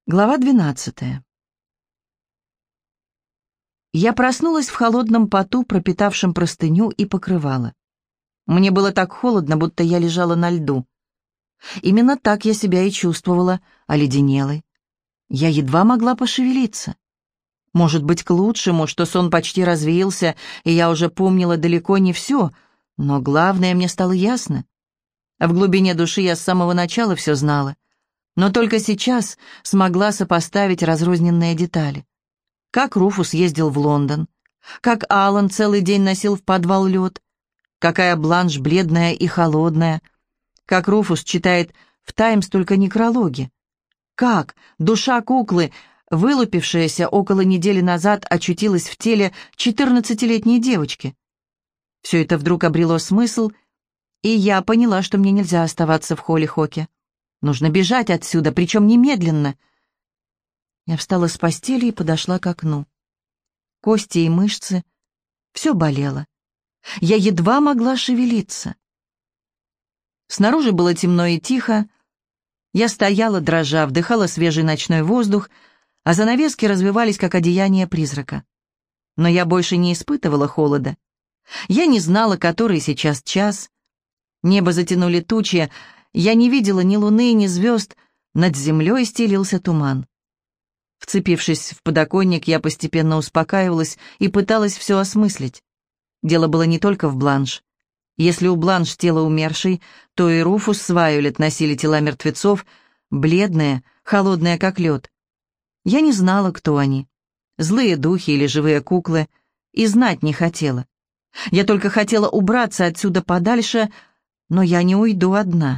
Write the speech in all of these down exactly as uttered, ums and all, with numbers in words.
Глава двенадцатая. Я проснулась в холодном поту, пропитавшем простыню и покрывало. Мне было так холодно, будто я лежала на льду. Именно так я себя и чувствовала, оледенелой. Я едва могла пошевелиться. Может быть, к лучшему, что сон почти развеялся, и я уже помнила далеко не все, но главное мне стало ясно. В глубине души я с самого начала все знала. Но только сейчас смогла сопоставить разрозненные детали. Как Руфус ездил в Лондон, как Алан целый день носил в подвал лед, какая Бланш бледная и холодная, как Руфус читает в «Таймс» только некрологи, как душа куклы, вылупившаяся около недели назад, очутилась в теле четырнадцатилетней девочки. Все это вдруг обрело смысл, и я поняла, что мне нельзя оставаться в Холлихоке. Нужно бежать отсюда, причем немедленно. Я встала с постели и подошла к окну. Кости и мышцы, все болело. Я едва могла шевелиться. Снаружи было темно и тихо. Я стояла, дрожа, вдыхала свежий ночной воздух, а занавески развивались, как одеяние призрака. Но я больше не испытывала холода. Я не знала, который сейчас час. Небо затянули тучи. Я не видела ни луны, ни звезд. Над землей стелился туман. Вцепившись в подоконник, я постепенно успокаивалась и пыталась все осмыслить. Дело было не только в Бланш. Если у Бланш тело умершей, то и Руфус с Вайолет носили тела мертвецов, бледные, холодные, как лед. Я не знала, кто они. Злые духи или живые куклы. И знать не хотела. Я только хотела убраться отсюда подальше, но я не уйду одна.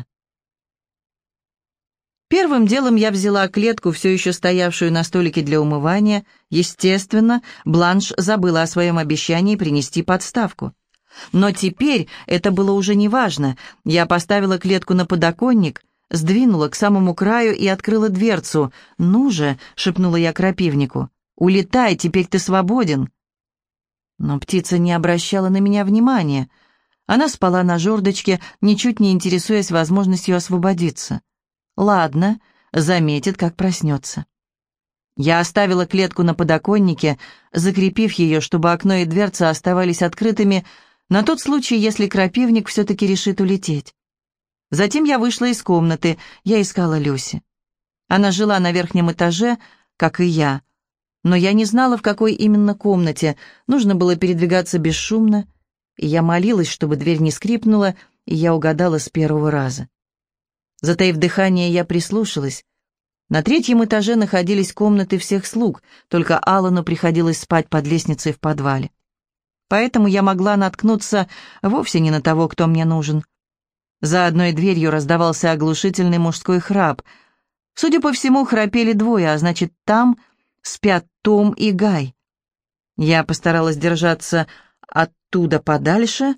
Первым делом я взяла клетку, все еще стоявшую на столике для умывания. Естественно, Бланш забыла о своем обещании принести подставку. Но теперь это было уже неважно. Я поставила клетку на подоконник, сдвинула к самому краю и открыла дверцу. «Ну же», — шепнула я крапивнику, — «улетай, теперь ты свободен». Но птица не обращала на меня внимания. Она спала на жердочке, ничуть не интересуясь возможностью освободиться. Ладно, заметит, как проснется. Я оставила клетку на подоконнике, закрепив ее, чтобы окно и дверца оставались открытыми на тот случай, если крапивник все-таки решит улететь. Затем я вышла из комнаты, я искала Люси. Она жила на верхнем этаже, как и я. Но я не знала, в какой именно комнате. Нужно было передвигаться бесшумно, и я молилась, чтобы дверь не скрипнула, и я угадала с первого раза. Затаив дыхание, я прислушалась. На третьем этаже находились комнаты всех слуг, только Алану приходилось спать под лестницей в подвале. Поэтому я могла наткнуться вовсе не на того, кто мне нужен. За одной дверью раздавался оглушительный мужской храп. Судя по всему, храпели двое, а значит, там спят Том и Гай. Я постаралась держаться оттуда подальше.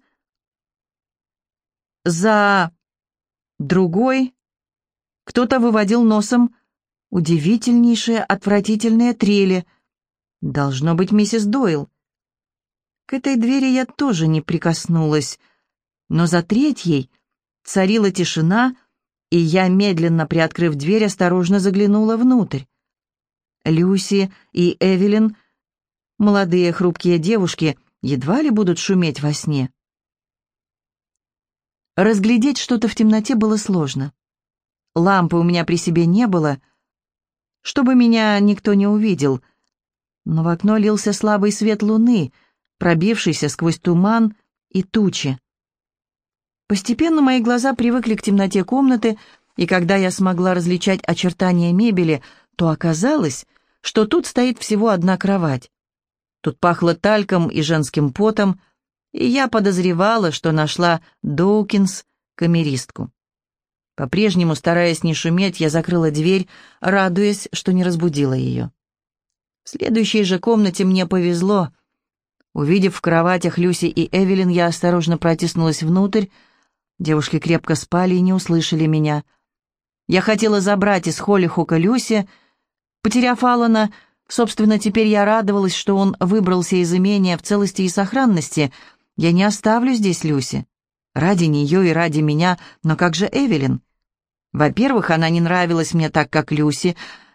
За другой кто-то выводил носом удивительнейшие, отвратительные трели. Должно быть, миссис Дойл. К этой двери я тоже не прикоснулась, но за третьей царила тишина, и я, медленно приоткрыв дверь, осторожно заглянула внутрь. Люси и Эвелин, молодые хрупкие девушки, едва ли будут шуметь во сне. Разглядеть что-то в темноте было сложно. Лампы у меня при себе не было, чтобы меня никто не увидел, но в окно лился слабый свет луны, пробившийся сквозь туман и тучи. Постепенно мои глаза привыкли к темноте комнаты, и когда я смогла различать очертания мебели, то оказалось, что тут стоит всего одна кровать. Тут пахло тальком и женским потом, и я подозревала, что нашла Доукинс, камеристку. По-прежнему, стараясь не шуметь, я закрыла дверь, радуясь, что не разбудила ее. В следующей же комнате мне повезло. Увидев в кроватях Люси и Эвелин, я осторожно протиснулась внутрь. Девушки крепко спали и не услышали меня. Я хотела забрать из Холлихока Люси. Потеряв Алана, собственно, теперь я радовалась, что он выбрался из имения в целости и сохранности. Я не оставлю здесь Люси. Ради нее и ради меня, но как же Эвелин? Во-первых, она не нравилась мне так, как Люси.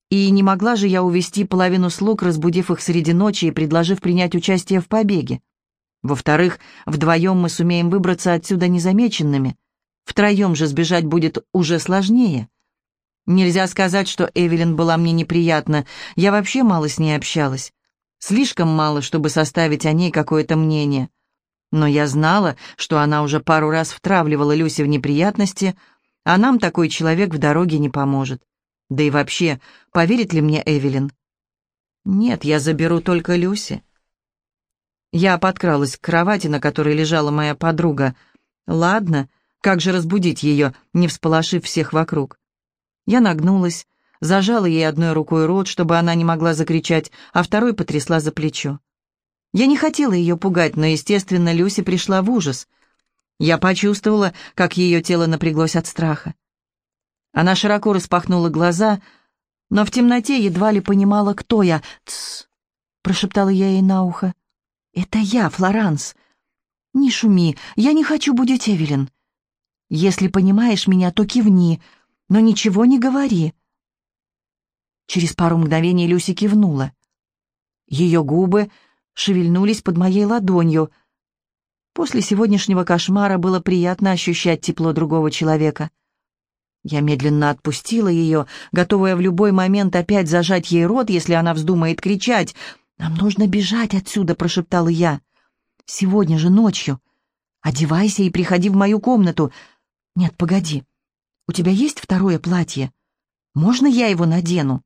И не могла же я увести половину слуг, разбудив их среди ночи и предложив принять участие в побеге. Во-вторых, вдвоем мы сумеем выбраться отсюда незамеченными. Втроем же сбежать будет уже сложнее. Нельзя сказать, что Эвелин была мне неприятна. Я вообще мало с ней общалась. Слишком мало, чтобы составить о ней какое-то мнение. Но я знала, что она уже пару раз втравливала Люси в неприятности, а нам такой человек в дороге не поможет. Да и вообще, поверит ли мне Эвелин? Нет, я заберу только Люси. Я подкралась к кровати, на которой лежала моя подруга. Ладно, как же разбудить ее, не всполошив всех вокруг? Я нагнулась, зажала ей одной рукой рот, чтобы она не могла закричать, а второй потрясла за плечо. Я не хотела ее пугать, но, естественно, Люси пришла в ужас. Я почувствовала, как ее тело напряглось от страха. Она широко распахнула глаза, но в темноте едва ли понимала, кто я. «Тсс!» — прошептала я ей на ухо. «Это я, Флоранс. Не шуми, я не хочу будить Эвелин. Если понимаешь меня, то кивни, но ничего не говори». Через пару мгновений Люси кивнула. Ее губы шевельнулись под моей ладонью. После сегодняшнего кошмара было приятно ощущать тепло другого человека. Я медленно отпустила ее, готовая в любой момент опять зажать ей рот, если она вздумает кричать. «Нам нужно бежать отсюда», — прошептала я. «Сегодня же ночью. Одевайся и приходи в мою комнату. Нет, погоди. У тебя есть второе платье? Можно я его надену?»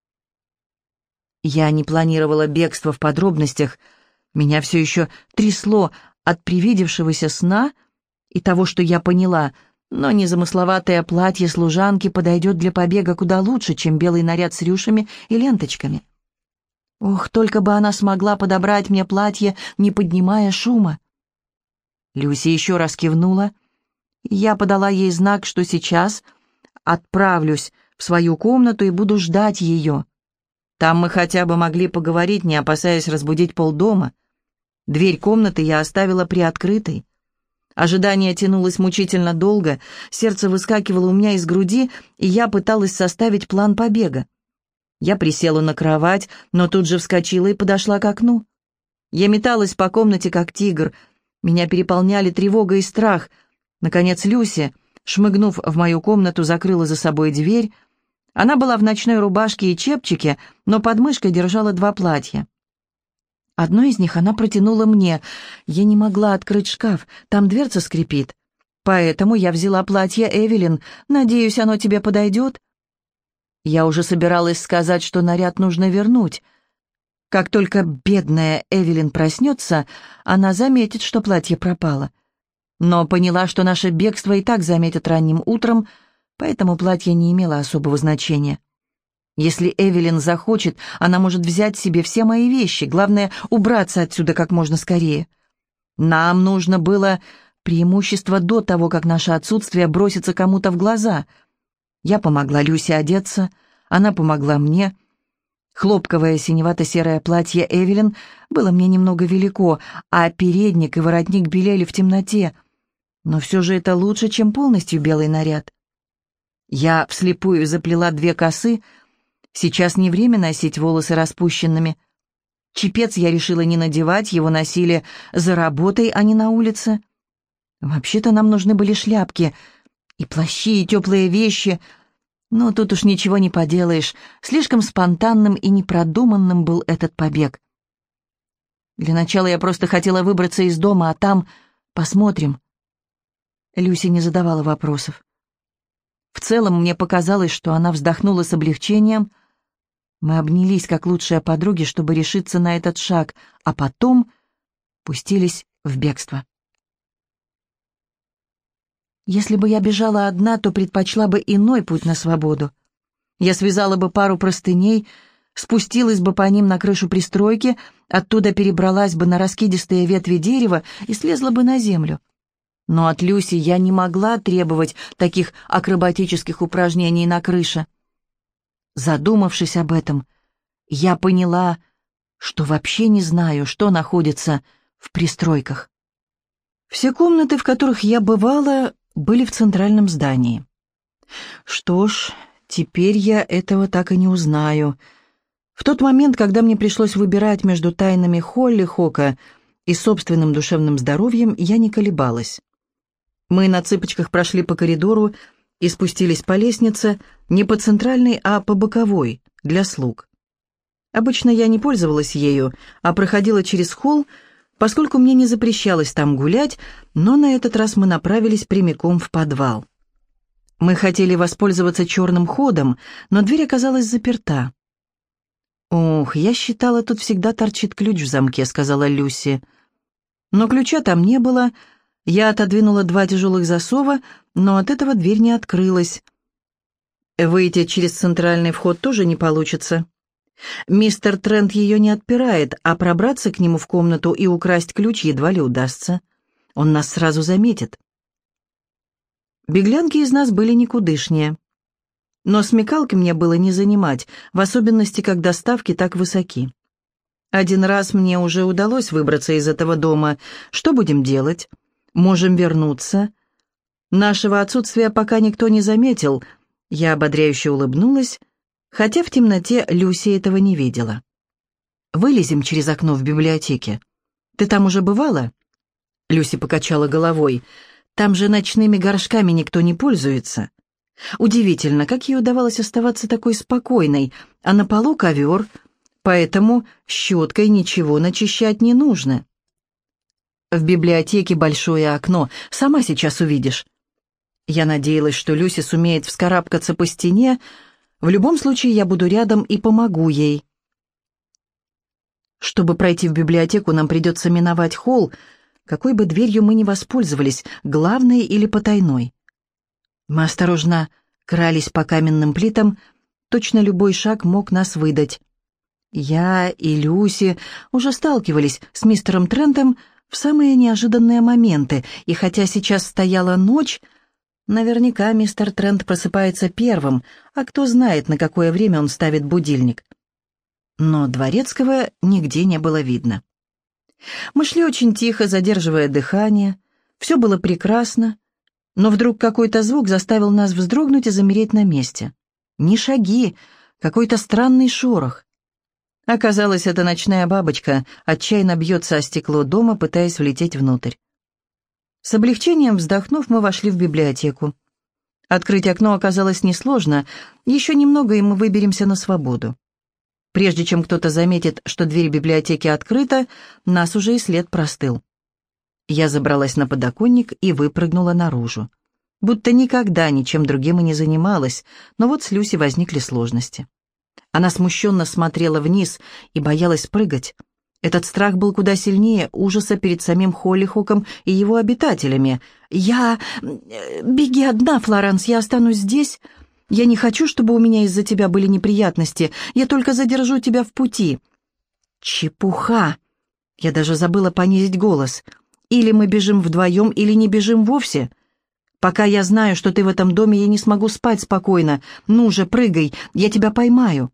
Я не планировала бегство в подробностях. Меня все еще трясло от привидевшегося сна и того, что я поняла, но незамысловатое платье служанки подойдет для побега куда лучше, чем белый наряд с рюшами и ленточками. Ох, только бы она смогла подобрать мне платье, не поднимая шума. Люси еще раз кивнула. Я подала ей знак, что сейчас отправлюсь в свою комнату и буду ждать ее. Там мы хотя бы могли поговорить, не опасаясь разбудить полдома. Дверь комнаты я оставила приоткрытой. Ожидание тянулось мучительно долго, сердце выскакивало у меня из груди, и я пыталась составить план побега. Я присела на кровать, но тут же вскочила и подошла к окну. Я металась по комнате, как тигр. Меня переполняли тревога и страх. Наконец Люси, шмыгнув в мою комнату, закрыла за собой дверь. Она была в ночной рубашке и чепчике, но под мышкой держала два платья. Одно из них она протянула мне. Я не могла открыть шкаф, там дверца скрипит. Поэтому я взяла платье Эвелин. Надеюсь, оно тебе подойдет? Я уже собиралась сказать, что наряд нужно вернуть. Как только бедная Эвелин проснется, она заметит, что платье пропало. Но поняла, что наше бегство и так заметят ранним утром, поэтому платье не имело особого значения. Если Эвелин захочет, она может взять себе все мои вещи. Главное, убраться отсюда как можно скорее. Нам нужно было преимущество до того, как наше отсутствие бросится кому-то в глаза. Я помогла Люсе одеться, она помогла мне. Хлопковое синевато-серое платье Эвелин было мне немного велико, а передник и воротник белели в темноте. Но все же это лучше, чем полностью белый наряд. Я вслепую заплела две косы. Сейчас не время носить волосы распущенными. Чепец я решила не надевать, его носили за работой, а не на улице. Вообще-то нам нужны были шляпки и плащи, и теплые вещи, но тут уж ничего не поделаешь. Слишком спонтанным и непродуманным был этот побег. Для начала я просто хотела выбраться из дома, а там посмотрим. Люси не задавала вопросов. В целом мне показалось, что она вздохнула с облегчением. Мы обнялись как лучшие подруги, чтобы решиться на этот шаг, а потом пустились в бегство. Если бы я бежала одна, то предпочла бы иной путь на свободу. Я связала бы пару простыней, спустилась бы по ним на крышу пристройки, оттуда перебралась бы на раскидистые ветви дерева и слезла бы на землю. Но от Люси я не могла требовать таких акробатических упражнений на крыше. Задумавшись об этом, я поняла, что вообще не знаю, что находится в пристройках. Все комнаты, в которых я бывала, были в центральном здании. Что ж, Теперь я этого так и не узнаю. В тот момент, когда мне пришлось выбирать между тайнами Холли Хока и собственным душевным здоровьем, я не колебалась. Мы на цыпочках прошли по коридору и спустились по лестнице, не по центральной, а по боковой, для слуг. Обычно я не пользовалась ею, а проходила через холл, поскольку мне не запрещалось там гулять, но на этот раз мы направились прямиком в подвал. Мы хотели воспользоваться черным ходом, но дверь оказалась заперта. «Ох, я считала, тут всегда торчит ключ в замке», — сказала Люси. Но ключа там не было. Я отодвинула два тяжелых засова, но от этого дверь не открылась. Выйти через центральный вход тоже не получится. Мистер Трент ее не отпирает, а пробраться к нему в комнату и украсть ключ едва ли удастся. Он нас сразу заметит. Беглянки из нас были никудышнее. Но смекалки мне было не занимать, в особенности, когда ставки так высоки. Один раз мне уже удалось выбраться из этого дома. Что будем делать? Можем вернуться. Нашего отсутствия пока никто не заметил. Я ободряюще улыбнулась, хотя в темноте Люси этого не видела. «Вылезем через окно в библиотеке. Ты там уже бывала?» Люси покачала головой. «Там же ночными горшками никто не пользуется. Удивительно, как ей удавалось оставаться такой спокойной, а на полу ковер, поэтому щеткой ничего начищать не нужно. В библиотеке большое окно, сама сейчас увидишь». Я надеялась, что Люси сумеет вскарабкаться по стене. В любом случае я буду рядом и помогу ей. Чтобы пройти в библиотеку, нам придется миновать холл, какой бы дверью мы ни воспользовались, главной или потайной. Мы осторожно крались по каменным плитам, точно любой шаг мог нас выдать. Я и Люси уже сталкивались с мистером Трентом в самые неожиданные моменты, и хотя сейчас стояла ночь, наверняка мистер Трент просыпается первым, а кто знает, на какое время он ставит будильник. Но дворецкого нигде не было видно. Мы шли очень тихо, задерживая дыхание. Все было прекрасно, но вдруг какой-то звук заставил нас вздрогнуть и замереть на месте. Не шаги, какой-то странный шорох. Оказалось, это ночная бабочка отчаянно бьется о стекло дома, пытаясь влететь внутрь. С облегчением вздохнув, мы вошли в библиотеку. Открыть окно оказалось несложно, еще немного, и мы выберемся на свободу. Прежде чем кто-то заметит, что дверь библиотеки открыта, нас уже и след простыл. Я забралась на подоконник и выпрыгнула наружу. Будто никогда ничем другим и не занималась, но вот с Люси возникли сложности. Она смущенно смотрела вниз и боялась прыгать. Этот страх был куда сильнее ужаса перед самим Холлихоком и его обитателями. «Я... Беги одна, Флоранс, я останусь здесь. Я не хочу, чтобы у меня из-за тебя были неприятности. Я только задержу тебя в пути». «Чепуха!» Я даже забыла понизить голос. «Или мы бежим вдвоем, или не бежим вовсе. Пока я знаю, что ты в этом доме, я не смогу спать спокойно. Ну же, прыгай, я тебя поймаю».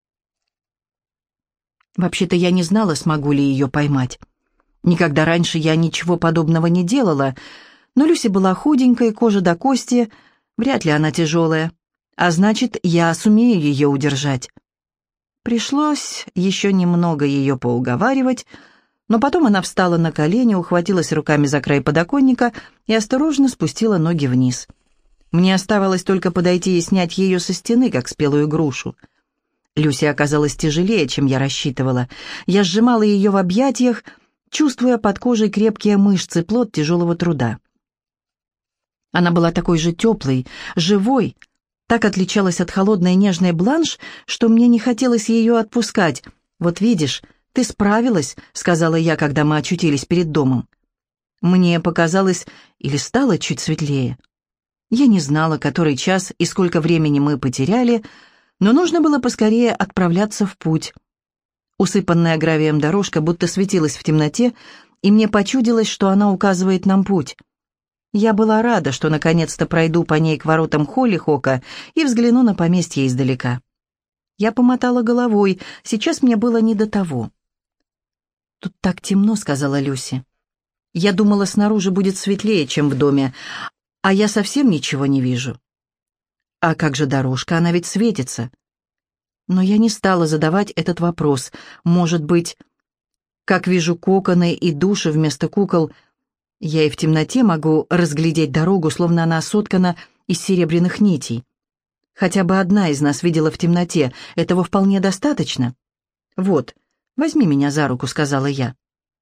Вообще-то я не знала, смогу ли ее поймать. Никогда раньше я ничего подобного не делала, но Люси была худенькой, кожа до кости, вряд ли она тяжелая, а значит, я сумею ее удержать. Пришлось еще немного ее поуговаривать, но потом она встала на колени, ухватилась руками за край подоконника и осторожно спустила ноги вниз. Мне оставалось только подойти и снять ее со стены, как спелую грушу. Люси оказалась тяжелее, чем я рассчитывала. Я сжимала ее в объятиях, чувствуя под кожей крепкие мышцы, плод тяжелого труда. Она была такой же теплой, живой, так отличалась от холодной нежной Бланш, что мне не хотелось ее отпускать. «Вот видишь, ты справилась», — сказала я, когда мы очутились перед домом. Мне показалось, или стало чуть светлее. Я не знала, который час и сколько времени мы потеряли, но нужно было поскорее отправляться в путь. Усыпанная гравием дорожка будто светилась в темноте, и мне почудилось, что она указывает нам путь. Я была рада, что наконец-то пройду по ней к воротам Холлихока и взгляну на поместье издалека. Я помотала головой, сейчас мне было не до того. «Тут так темно», — сказала Люси. «Я думала, снаружи будет светлее, чем в доме, а я совсем ничего не вижу». А как же дорожка? Она ведь светится. Но я не стала задавать этот вопрос. Может быть, как вижу коконы и души вместо кукол, я и в темноте могу разглядеть дорогу, словно она соткана из серебряных нитей. Хотя бы одна из нас видела в темноте. Этого вполне достаточно. «Вот, возьми меня за руку», — сказала я.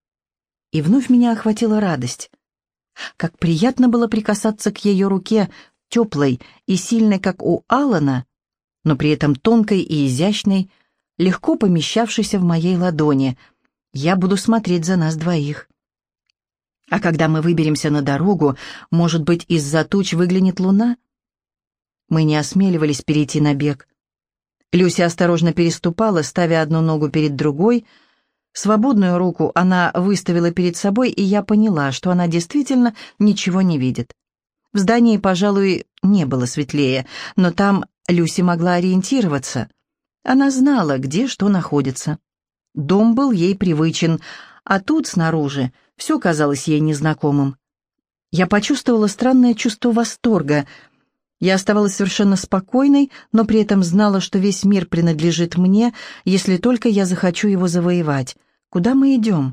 И вновь меня охватила радость. Как приятно было прикасаться к ее руке, теплой и сильной, как у Алана, но при этом тонкой и изящной, легко помещавшейся в моей ладони. Я буду смотреть за нас двоих. А когда мы выберемся на дорогу, может быть, из-за туч выглянет луна? Мы не осмеливались перейти на бег. Люся осторожно переступала, ставя одну ногу перед другой. Свободную руку она выставила перед собой, и я поняла, что она действительно ничего не видит. В здании, пожалуй, не было светлее, но там Люси могла ориентироваться. Она знала, где что находится. Дом был ей привычен, а тут, снаружи, все казалось ей незнакомым. Я почувствовала странное чувство восторга. Я оставалась совершенно спокойной, но при этом знала, что весь мир принадлежит мне, если только я захочу его завоевать. Куда мы идем?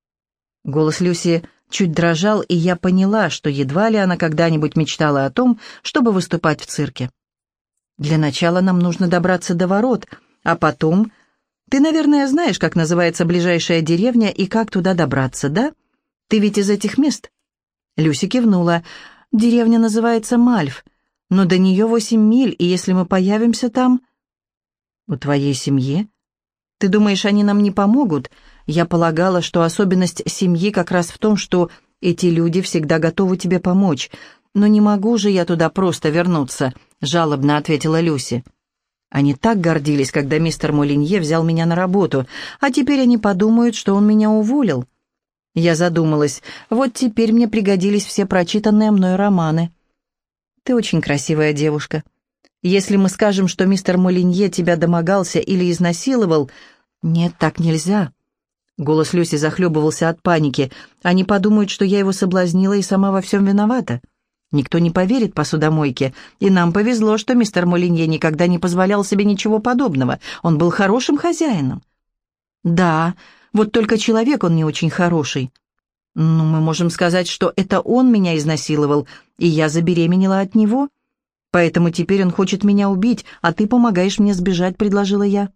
Голос Люси чуть дрожал, и я поняла, что едва ли она когда-нибудь мечтала о том, чтобы выступать в цирке. Для начала нам нужно добраться до ворот, а потом... Ты, наверное, знаешь, как называется ближайшая деревня и как туда добраться, да? Ты ведь из этих мест?» Люси кивнула. «Деревня называется Мальф, но до нее восемь миль, и если мы появимся там...» «У твоей семьи? Ты думаешь, они нам не помогут?» Я полагала, что особенность семьи как раз в том, что эти люди всегда готовы тебе помочь. «Но не могу же я туда просто вернуться», — жалобно ответила Люси. «Они так гордились, когда мистер Молинье взял меня на работу, а теперь они подумают, что он меня уволил». Я задумалась. Вот теперь мне пригодились все прочитанные мной романы. «Ты очень красивая девушка. Если мы скажем, что мистер Молинье тебя домогался или изнасиловал...» «Нет, так нельзя». Голос Люси захлебывался от паники. «Они подумают, что я его соблазнила и сама во всем виновата. Никто не поверит посудомойке, и нам повезло, что мистер Молинье никогда не позволял себе ничего подобного. Он был хорошим хозяином». «Да, вот только человек он не очень хороший». «Ну, мы можем сказать, что это он меня изнасиловал, и я забеременела от него. Поэтому теперь он хочет меня убить, а ты помогаешь мне сбежать», — предложила я.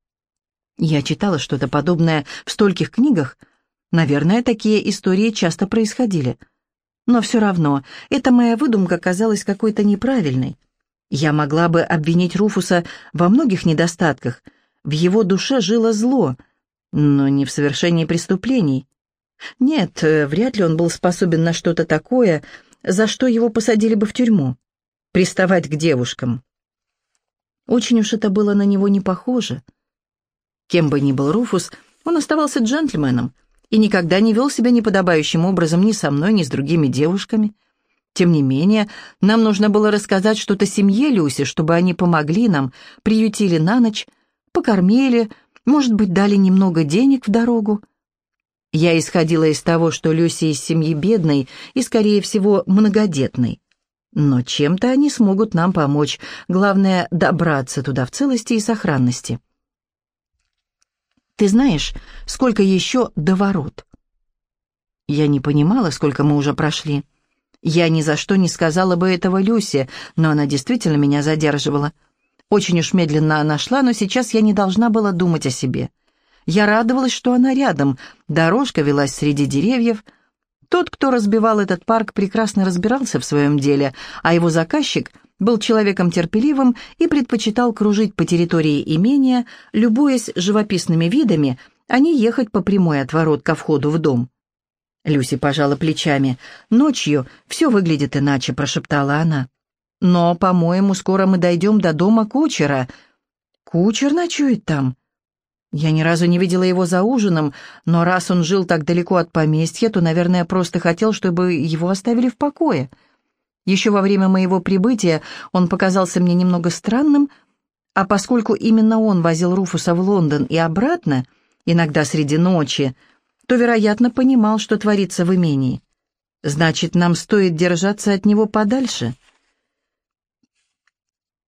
Я читала что-то подобное в стольких книгах. Наверное, такие истории часто происходили. Но все равно, эта моя выдумка казалась какой-то неправильной. Я могла бы обвинить Руфуса во многих недостатках. В его душе жило зло, но не в совершении преступлений. Нет, вряд ли он был способен на что-то такое, за что его посадили бы в тюрьму. Приставать к девушкам. Очень уж это было на него не похоже. Кем бы ни был Руфус, он оставался джентльменом и никогда не вел себя неподобающим образом ни со мной, ни с другими девушками. Тем не менее, нам нужно было рассказать что-то семье Люси, чтобы они помогли нам, приютили на ночь, покормили, может быть, дали немного денег в дорогу. Я исходила из того, что Люси из семьи бедной и, скорее всего, многодетной. Но чем-то они смогут нам помочь. Главное — добраться туда в целости и сохранности. «Ты знаешь, сколько еще до ворот?» Я не понимала, сколько мы уже прошли. Я ни за что не сказала бы этого Люсе, но она действительно меня задерживала. Очень уж медленно она шла, но сейчас я не должна была думать о себе. Я радовалась, что она рядом. Дорожка велась среди деревьев. Тот, кто разбивал этот парк, прекрасно разбирался в своем деле, а его заказчик был человеком терпеливым и предпочитал кружить по территории имения, любуясь живописными видами, а не ехать по прямой от ворот ко входу в дом. Люси пожала плечами. «Ночью все выглядит иначе», — прошептала она. «Но, по-моему, скоро мы дойдем до дома кучера». «Кучер ночует там?» Я ни разу не видела его за ужином, но раз он жил так далеко от поместья, то, наверное, просто хотел, чтобы его оставили в покое. Еще во время моего прибытия он показался мне немного странным, а поскольку именно он возил Руфуса в Лондон и обратно, иногда среди ночи, то, вероятно, понимал, что творится в имении. Значит, нам стоит держаться от него подальше.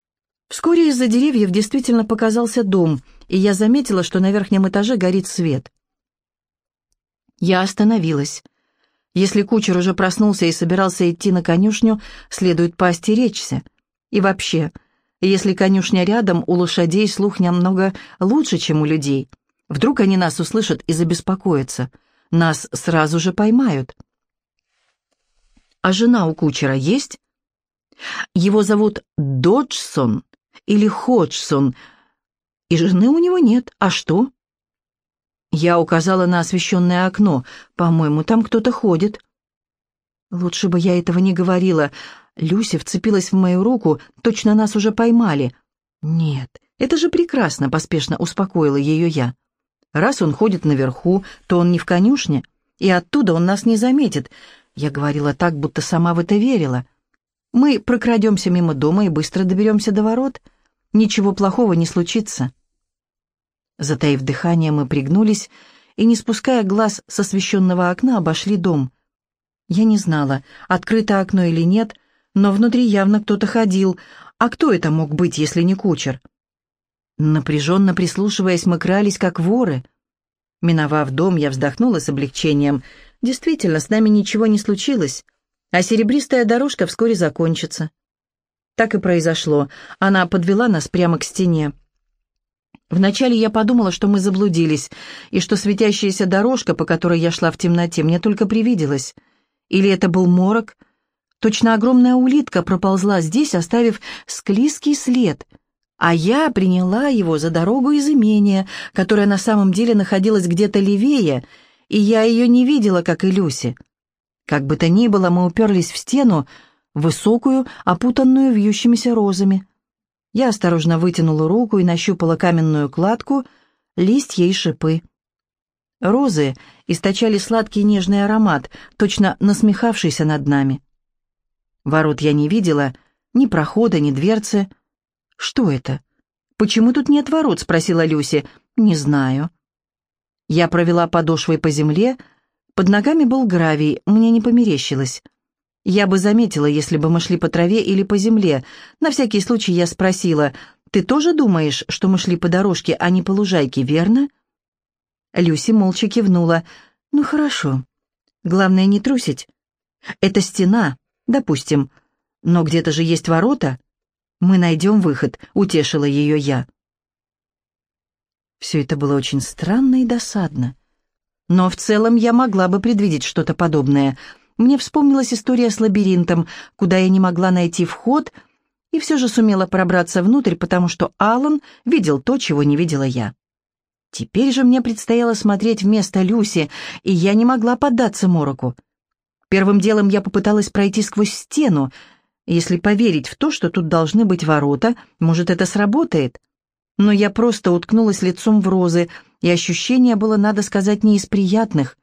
Вскоре из-за деревьев действительно показался дом, и я заметила, что на верхнем этаже горит свет. Я остановилась. Если кучер уже проснулся и собирался идти на конюшню, следует поостеречься. И вообще, если конюшня рядом, у лошадей слух намного лучше, чем у людей. Вдруг они нас услышат и забеспокоятся. Нас сразу же поймают. А жена у кучера есть? Его зовут Доджсон или Ходжсон, и жены у него нет. А что? Я указала на освещенное окно. По-моему, там кто-то ходит. Лучше бы я этого не говорила. Люся вцепилась в мою руку, точно нас уже поймали. Нет, это же прекрасно, поспешно успокоила ее я. Раз он ходит наверху, то он не в конюшне, и оттуда он нас не заметит. Я говорила так, будто сама в это верила. Мы прокрадемся мимо дома и быстро доберемся до ворот. Ничего плохого не случится. Затаив дыхание, мы пригнулись и, не спуская глаз с освещенного окна, обошли дом. Я не знала, открыто окно или нет, но внутри явно кто-то ходил. А кто это мог быть, если не кучер? Напряженно прислушиваясь, мы крались, как воры. Миновав дом, я вздохнула с облегчением. Действительно, с нами ничего не случилось, а серебристая дорожка вскоре закончится. Так и произошло. Она подвела нас прямо к стене. Вначале я подумала, что мы заблудились, и что светящаяся дорожка, по которой я шла в темноте, мне только привиделась. Или это был морок? Точно огромная улитка проползла здесь, оставив склизкий след, а я приняла его за дорогу из имения, которая на самом деле находилась где-то левее, и я ее не видела, как и Люси. Как бы то ни было, мы уперлись в стену, высокую, опутанную вьющимися розами. Я осторожно вытянула руку и нащупала каменную кладку, листья и шипы. Розы источали сладкий нежный аромат, точно насмехавшийся над нами. Ворот я не видела, ни прохода, ни дверцы. «Что это? Почему тут нет ворот?» — спросила Люси. «Не знаю». Я провела подошвой по земле, под ногами был гравий, мне не померещилось. Я бы заметила, если бы мы шли по траве или по земле. На всякий случай я спросила: «Ты тоже думаешь, что мы шли по дорожке, а не по лужайке, верно?» Люси молча кивнула. «Ну хорошо. Главное не трусить. Это стена, допустим, но где-то же есть ворота. Мы найдем выход», — утешила ее я. Все это было очень странно и досадно. Но в целом я могла бы предвидеть что-то подобное. Мне вспомнилась история с лабиринтом, куда я не могла найти вход, и все же сумела пробраться внутрь, потому что Аллан видел то, чего не видела я. Теперь же мне предстояло смотреть вместо Люси, и я не могла поддаться мороку. Первым делом я попыталась пройти сквозь стену. Если поверить в то, что тут должны быть ворота, может, это сработает. Но я просто уткнулась лицом в розы, и ощущение было, надо сказать, не из приятных.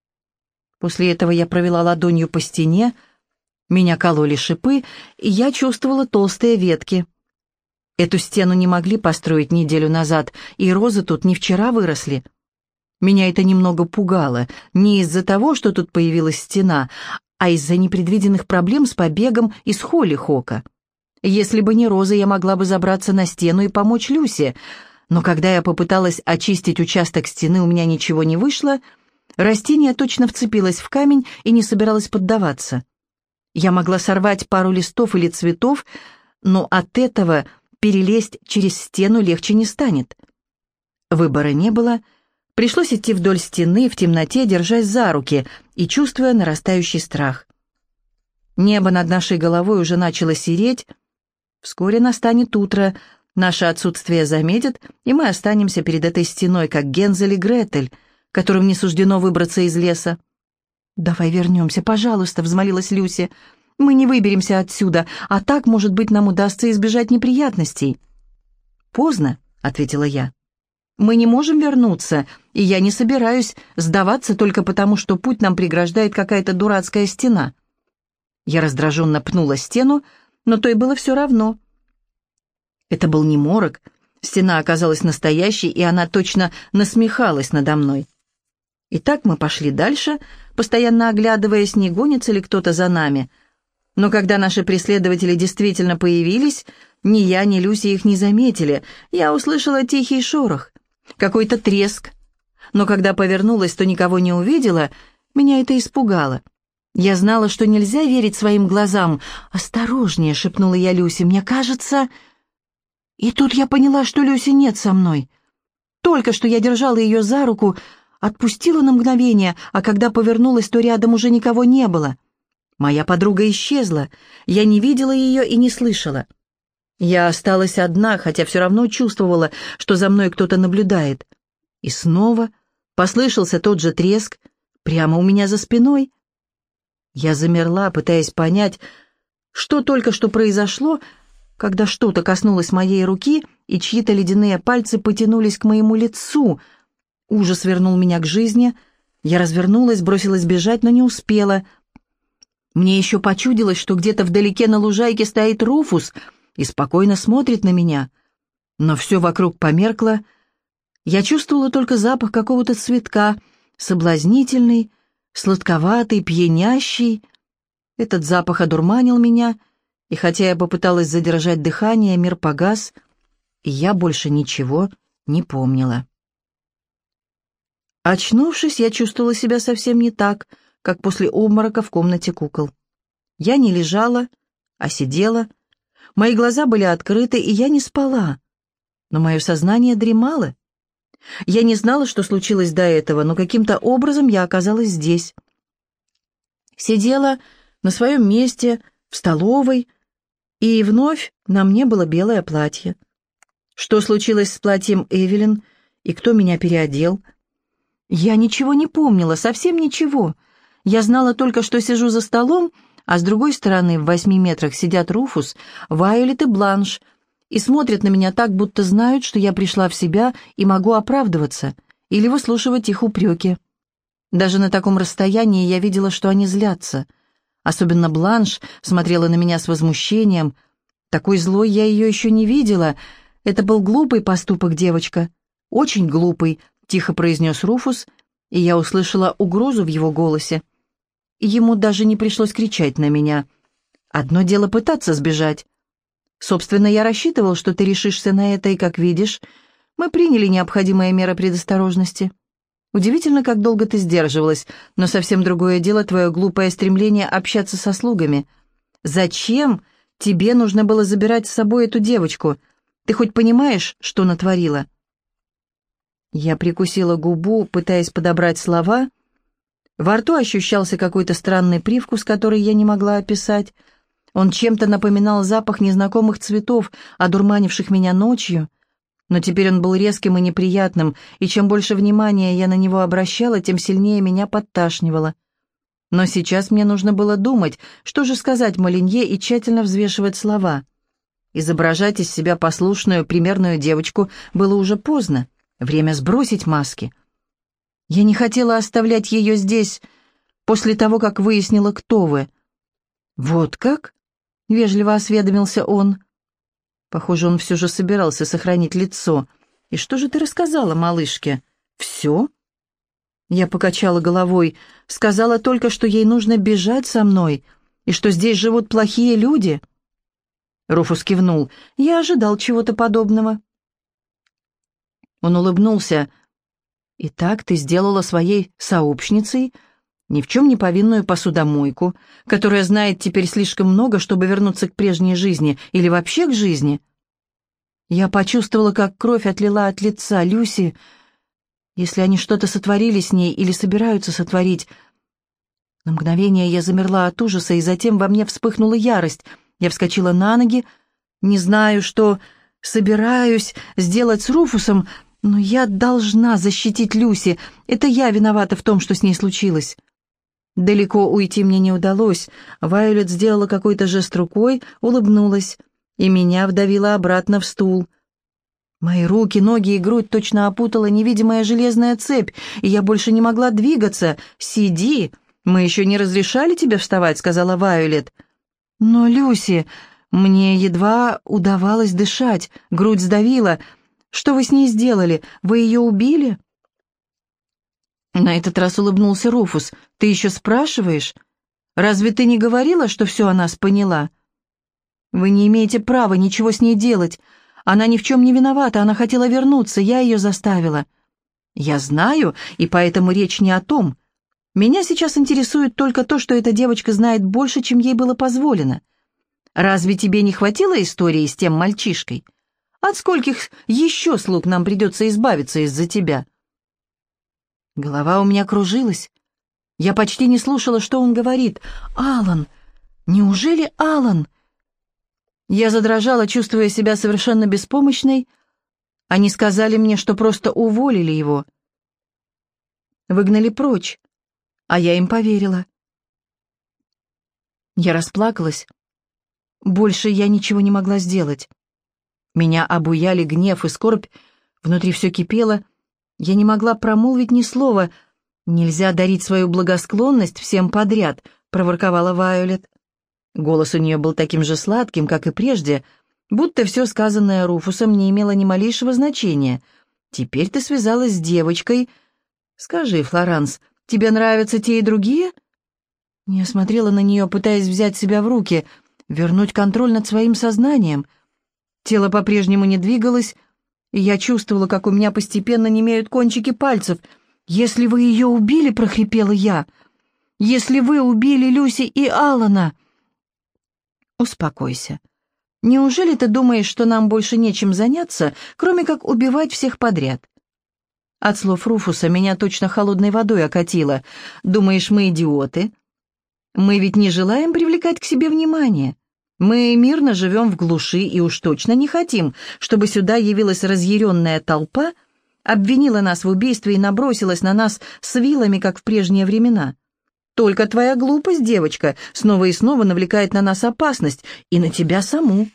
После этого я провела ладонью по стене, меня кололи шипы, и я чувствовала толстые ветки. Эту стену не могли построить неделю назад, и розы тут не вчера выросли. Меня это немного пугало, не из-за того, что тут появилась стена, а из-за непредвиденных проблем с побегом из Холлихока. Если бы не розы, я могла бы забраться на стену и помочь Люсе, но когда я попыталась очистить участок стены, у меня ничего не вышло. Растение точно вцепилось в камень и не собиралось поддаваться. Я могла сорвать пару листов или цветов, но от этого перелезть через стену легче не станет. Выбора не было. Пришлось идти вдоль стены в темноте, держась за руки и чувствуя нарастающий страх. Небо над нашей головой уже начало сереть. Вскоре настанет утро, наше отсутствие заметят, и мы останемся перед этой стеной, как Гензель и Гретель, которым не суждено выбраться из леса. «Давай вернемся, пожалуйста», — взмолилась Люси. «Мы не выберемся отсюда, а так, может быть, нам удастся избежать неприятностей». «Поздно», — ответила я. «Мы не можем вернуться, и я не собираюсь сдаваться только потому, что путь нам преграждает какая-то дурацкая стена». Я раздраженно пнула стену, но то и было все равно. Это был не морок, стена оказалась настоящей, и она точно насмехалась надо мной. Итак, мы пошли дальше, постоянно оглядываясь, не гонится ли кто-то за нами. Но когда наши преследователи действительно появились, ни я, ни Люси их не заметили. Я услышала тихий шорох, какой-то треск. Но когда повернулась, то никого не увидела. Меня это испугало. Я знала, что нельзя верить своим глазам. «Осторожнее», — шепнула я Люси, — «мне кажется...» И тут я поняла, что Люси нет со мной. Только что я держала ее за руку, отпустила на мгновение, а когда повернулась, то рядом уже никого не было. Моя подруга исчезла. Я не видела ее и не слышала. Я осталась одна, хотя все равно чувствовала, что за мной кто-то наблюдает. И снова послышался тот же треск прямо у меня за спиной. Я замерла, пытаясь понять, что только что произошло, когда что-то коснулось моей руки, и чьи-то ледяные пальцы потянулись к моему лицу. Ужас вернул меня к жизни. Я развернулась, бросилась бежать, но не успела. Мне еще почудилось, что где-то вдалеке на лужайке стоит Руфус и спокойно смотрит на меня. Но все вокруг померкло. Я чувствовала только запах какого-то цветка, соблазнительный, сладковатый, пьянящий. Этот запах одурманил меня, и хотя я попыталась задержать дыхание, мир погас, и я больше ничего не помнила. Очнувшись, я чувствовала себя совсем не так, как после обморока в комнате кукол. Я не лежала, а сидела. Мои глаза были открыты, и я не спала. Но мое сознание дремало. Я не знала, что случилось до этого, но каким-то образом я оказалась здесь. Сидела на своем месте, в столовой, и вновь на мне было белое платье. Что случилось с платьем Эвелин, и кто меня переодел? Я ничего не помнила, совсем ничего. Я знала только, что сижу за столом, а с другой стороны в восьми метрах сидят Руфус, Вайолет и Бланш, и смотрят на меня так, будто знают, что я пришла в себя и могу оправдываться или выслушивать их упреки. Даже на таком расстоянии я видела, что они злятся. Особенно Бланш смотрела на меня с возмущением. Такой злой я ее еще не видела. Это был глупый поступок, девочка. Очень глупый, тихо произнес Руфус, и я услышала угрозу в его голосе. Ему даже не пришлось кричать на меня. Одно дело пытаться сбежать. Собственно, я рассчитывал, что ты решишься на это, и, как видишь, мы приняли необходимые меры предосторожности. Удивительно, как долго ты сдерживалась, но совсем другое дело твое глупое стремление общаться со слугами. Зачем тебе нужно было забирать с собой эту девочку? Ты хоть понимаешь, что натворила?» Я прикусила губу, пытаясь подобрать слова. Во рту ощущался какой-то странный привкус, который я не могла описать. Он чем-то напоминал запах незнакомых цветов, одурманивших меня ночью. Но теперь он был резким и неприятным, и чем больше внимания я на него обращала, тем сильнее меня подташнивало. Но сейчас мне нужно было думать, что же сказать Молинье, и тщательно взвешивать слова. Изображать из себя послушную, примерную девочку было уже поздно. Время сбросить маски. Я не хотела оставлять ее здесь после того, как выяснила, кто вы. «Вот как?» — вежливо осведомился он. Похоже, он все же собирался сохранить лицо. «И что же ты рассказала малышке?» «Все?» Я покачала головой. Сказала только, что ей нужно бежать со мной, и что здесь живут плохие люди. Руфус кивнул. «Я ожидал чего-то подобного». Он улыбнулся. «Итак, ты сделала своей сообщницей ни в чем не повинную посудомойку, которая знает теперь слишком много, чтобы вернуться к прежней жизни или вообще к жизни?» Я почувствовала, как кровь отлила от лица. «Люси, если они что-то сотворили с ней или собираются сотворить...» На мгновение я замерла от ужаса, и затем во мне вспыхнула ярость. Я вскочила на ноги. Не знаю, что собираюсь сделать с Руфусом, но я должна защитить Люси. Это я виновата в том, что с ней случилось. Далеко уйти мне не удалось. Вайолет сделала какой-то жест рукой, улыбнулась, и меня вдавило обратно в стул. Мои руки, ноги и грудь точно опутала невидимая железная цепь, и я больше не могла двигаться. «Сиди, мы еще не разрешали тебе вставать», — сказала Вайолет. «Но, Люси, мне едва удавалось дышать, грудь сдавила. Что вы с ней сделали? Вы ее убили?» На этот раз улыбнулся Руфус. «Ты еще спрашиваешь?» Разве ты не говорила, что все о нас поняла? Вы не имеете права ничего с ней делать. Она ни в чем не виновата, она хотела вернуться, я ее заставила. Я знаю, и поэтому речь не о том. Меня сейчас интересует только то, что эта девочка знает больше, чем ей было позволено. Разве тебе не хватило истории с тем мальчишкой? От скольких еще слуг нам придется избавиться из-за тебя? Голова у меня кружилась. Я почти не слушала, что он говорит. «Алан! Неужели Алан?» Я задрожала, чувствуя себя совершенно беспомощной. Они сказали мне, что просто уволили его. Выгнали прочь, а я им поверила. Я расплакалась. Больше я ничего не могла сделать. Меня обуяли гнев и скорбь, внутри все кипело. Я не могла промолвить ни слова. «Нельзя дарить свою благосклонность всем подряд», — проворковала Вайолет. Голос у нее был таким же сладким, как и прежде, будто все сказанное Руфусом не имело ни малейшего значения. «Теперь ты связалась с девочкой. Скажи, Флоранс, тебе нравятся те и другие?» Я смотрела на нее, пытаясь взять себя в руки, вернуть контроль над своим сознанием. Тело по-прежнему не двигалось, и я чувствовала, как у меня постепенно немеют кончики пальцев. «Если вы ее убили», — прохрипела я, — «если вы убили Люси и Алана...» «Успокойся. Неужели ты думаешь, что нам больше нечем заняться, кроме как убивать всех подряд?» От слов Руфуса меня точно холодной водой окатило. «Думаешь, мы идиоты? Мы ведь не желаем привлекать к себе внимание. Мы мирно живем в глуши и уж точно не хотим, чтобы сюда явилась разъяренная толпа, обвинила нас в убийстве и набросилась на нас с вилами, как в прежние времена. Только твоя глупость, девочка, снова и снова навлекает на нас опасность, и на тебя саму».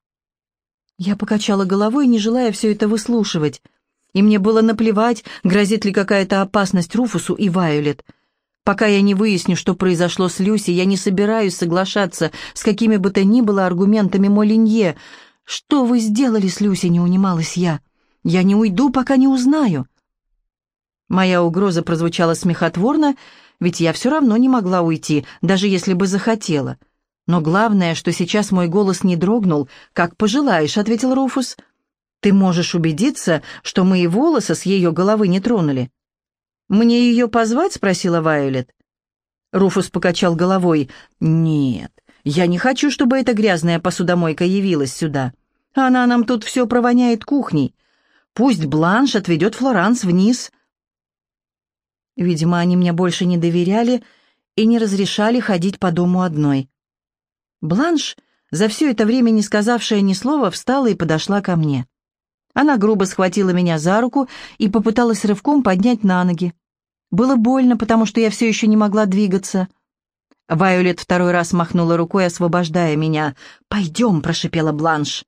Я покачала головой, не желая все это выслушивать, и мне было наплевать, грозит ли какая-то опасность Руфусу и Вайолет. Пока я не выясню, что произошло с Люси, я не собираюсь соглашаться с какими бы то ни было аргументами Молинье. «Что вы сделали с Люси?» — не унималась я. «Я не уйду, пока не узнаю». Моя угроза прозвучала смехотворно, ведь я все равно не могла уйти, даже если бы захотела. Но главное, что сейчас мой голос не дрогнул. «Как пожелаешь», — ответил Руфус. «Ты можешь убедиться, что мы и волосы с ее головы не тронули». «Мне ее позвать?» — спросила Вайолет. Руфус покачал головой. «Нет, я не хочу, чтобы эта грязная посудомойка явилась сюда. Она нам тут все провоняет кухней. Пусть Бланш отведет Флоранс вниз». Видимо, они мне больше не доверяли и не разрешали ходить по дому одной. Бланш, за все это время не сказавшая ни слова, встала и подошла ко мне. Она грубо схватила меня за руку и попыталась рывком поднять на ноги. Было больно, потому что я все еще не могла двигаться. Вайолет второй раз махнула рукой, освобождая меня. «Пойдем», — прошипела Бланш.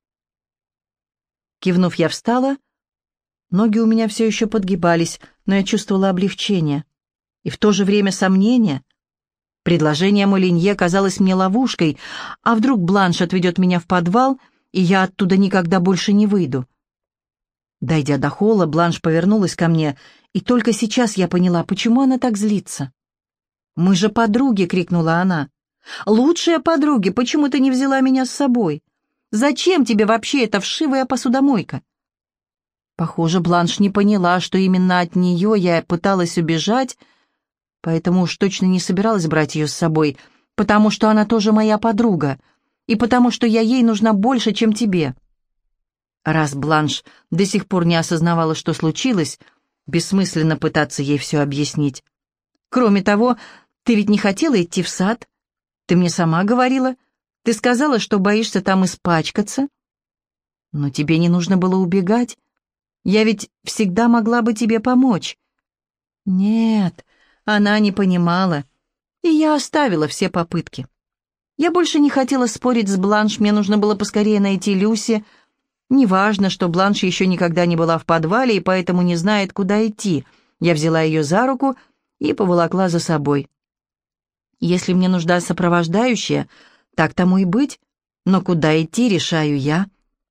Кивнув, я встала. Ноги у меня все еще подгибались, но я чувствовала облегчение. И в то же время сомнение. Предложение Молинье казалось мне ловушкой. А вдруг Бланш отведет меня в подвал, и я оттуда никогда больше не выйду? Дойдя до холла, Бланш повернулась ко мне, и только сейчас я поняла, почему она так злится. «Мы же подруги!» — крикнула она. «Лучшие подруги! Почему ты не взяла меня с собой? Зачем тебе вообще эта вшивая посудомойка?» Похоже, Бланш не поняла, что именно от нее я пыталась убежать, поэтому уж точно не собиралась брать ее с собой, потому что она тоже моя подруга, и потому что я ей нужна больше, чем тебе. Раз Бланш до сих пор не осознавала, что случилось, бессмысленно пытаться ей все объяснить. Кроме того, ты ведь не хотела идти в сад. Ты мне сама говорила. Ты сказала, что боишься там испачкаться. Но тебе не нужно было убегать. Я ведь всегда могла бы тебе помочь. Нет, она не понимала, и я оставила все попытки. Я больше не хотела спорить с Бланш, мне нужно было поскорее найти Люси. Неважно, что Бланш еще никогда не была в подвале и поэтому не знает, куда идти. Я взяла ее за руку и поволокла за собой. Если мне нужна сопровождающая, так тому и быть, но куда идти, решаю я.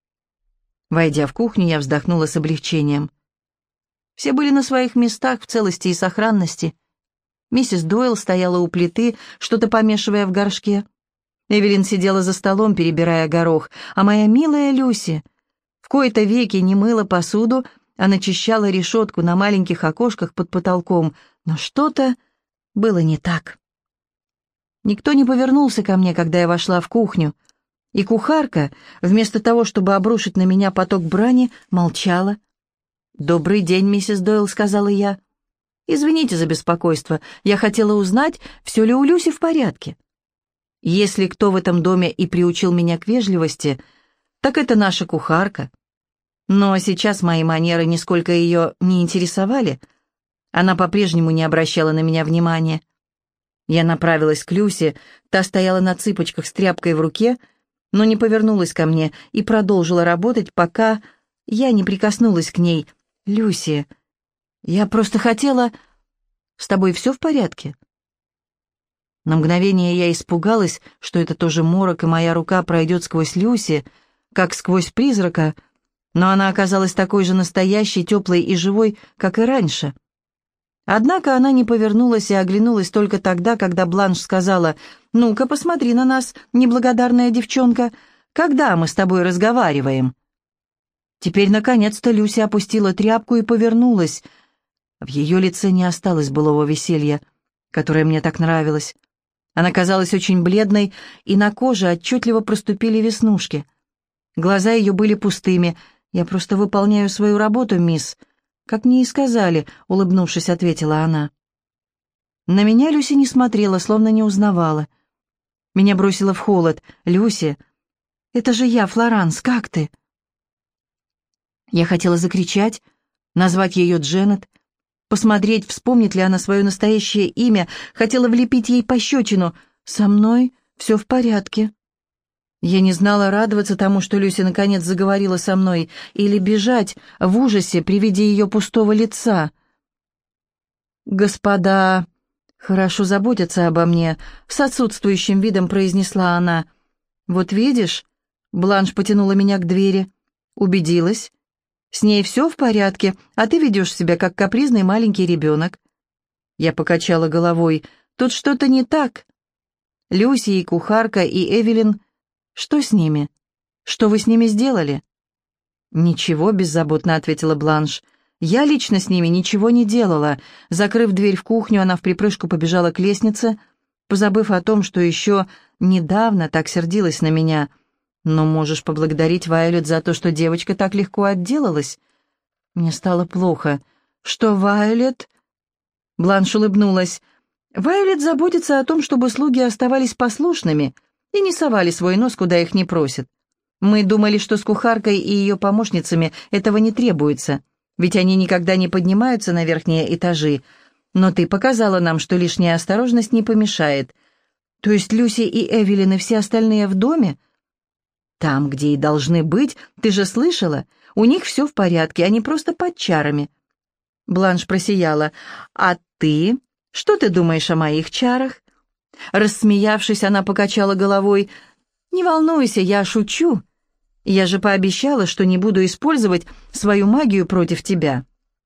Войдя в кухню, я вздохнула с облегчением. Все были на своих местах в целости и сохранности. Миссис Дойл стояла у плиты, что-то помешивая в горшке. Эвелин сидела за столом, перебирая горох, а моя милая Люси в кои-то веки не мыла посуду, а начищала решетку на маленьких окошках под потолком, но что-то было не так. Никто не повернулся ко мне, когда я вошла в кухню, и кухарка, вместо того, чтобы обрушить на меня поток брани, молчала. «Добрый день, миссис Дойл», — сказала я. «Извините за беспокойство, я хотела узнать, все ли у Люси в порядке». Если кто в этом доме и приучил меня к вежливости, так это наша кухарка. Но сейчас мои манеры нисколько ее не интересовали. Она по-прежнему не обращала на меня внимания. Я направилась к Люсе, та стояла на цыпочках с тряпкой в руке, но не повернулась ко мне и продолжила работать, пока я не прикоснулась к ней. «Люси, я просто хотела... С тобой все в порядке?» На мгновение я испугалась, что это тоже морок, и моя рука пройдет сквозь Люси, как сквозь призрака, но она оказалась такой же настоящей, теплой и живой, как и раньше. Однако она не повернулась и оглянулась только тогда, когда Бланш сказала: «Ну-ка, посмотри на нас, неблагодарная девчонка, когда мы с тобой разговариваем?» Теперь, наконец-то, Люси опустила тряпку и повернулась. В ее лице не осталось былого веселья, которое мне так нравилось. Она казалась очень бледной, и на коже отчетливо проступили веснушки. Глаза ее были пустыми. «Я просто выполняю свою работу, мисс». «Как мне и сказали», — улыбнувшись, ответила она. На меня Люси не смотрела, словно не узнавала. Меня бросило в холод. «Люси, это же я, Флоранс, как ты?» Я хотела закричать, назвать ее Дженнет, посмотреть, вспомнит ли она свое настоящее имя, хотела влепить ей пощечину. «Со мной все в порядке». Я не знала, радоваться тому, что Люси наконец заговорила со мной, или бежать в ужасе при виде ее пустого лица. «Господа хорошо заботятся обо мне», — с отсутствующим видом произнесла она. «Вот видишь», — Бланш потянула меня к двери, — «убедилась. С ней все в порядке, а ты ведешь себя, как капризный маленький ребенок». Я покачала головой. «Тут что-то не так. Люси и кухарка, и Эвелин... Что с ними? Что вы с ними сделали?» «Ничего», — беззаботно ответила Бланш. «Я лично с ними ничего не делала». Закрыв дверь в кухню, она вприпрыжку побежала к лестнице, позабыв о том, что еще недавно так сердилась на меня. «Но можешь поблагодарить Вайолет за то, что девочка так легко отделалась». Мне стало плохо. «Что, Вайолет?» Бланш улыбнулась. «Вайолет заботится о том, чтобы слуги оставались послушными и не совали свой нос, куда их не просят. Мы думали, что с кухаркой и ее помощницами этого не требуется, ведь они никогда не поднимаются на верхние этажи. Но ты показала нам, что лишняя осторожность не помешает. То есть Люси и Эвелин и все остальные в доме? Там, где и должны быть, ты же слышала, у них все в порядке, они просто под чарами». Бланш просияла. «А ты? Что ты думаешь о моих чарах?» Рассмеявшись, она покачала головой. «Не волнуйся, я шучу. Я же пообещала, что не буду использовать свою магию против тебя».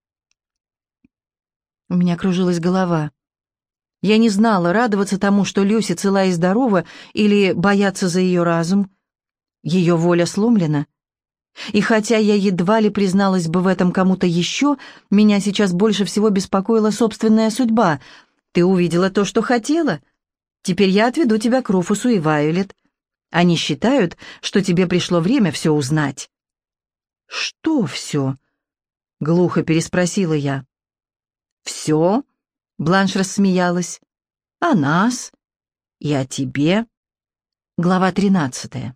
У меня кружилась голова. Я не знала, радоваться тому, что Люси цела и здорова, или бояться за ее разум. Ее воля сломлена. И хотя я едва ли призналась бы в этом кому-то еще, меня сейчас больше всего беспокоила собственная судьба. «Ты увидела то, что хотела? Теперь я отведу тебя к Руфусу и Вайолет. Они считают, что тебе пришло время все узнать». «Что все?» — глухо переспросила я. «Все?» — Бланш рассмеялась. «О нас и о тебе». Глава тринадцатая.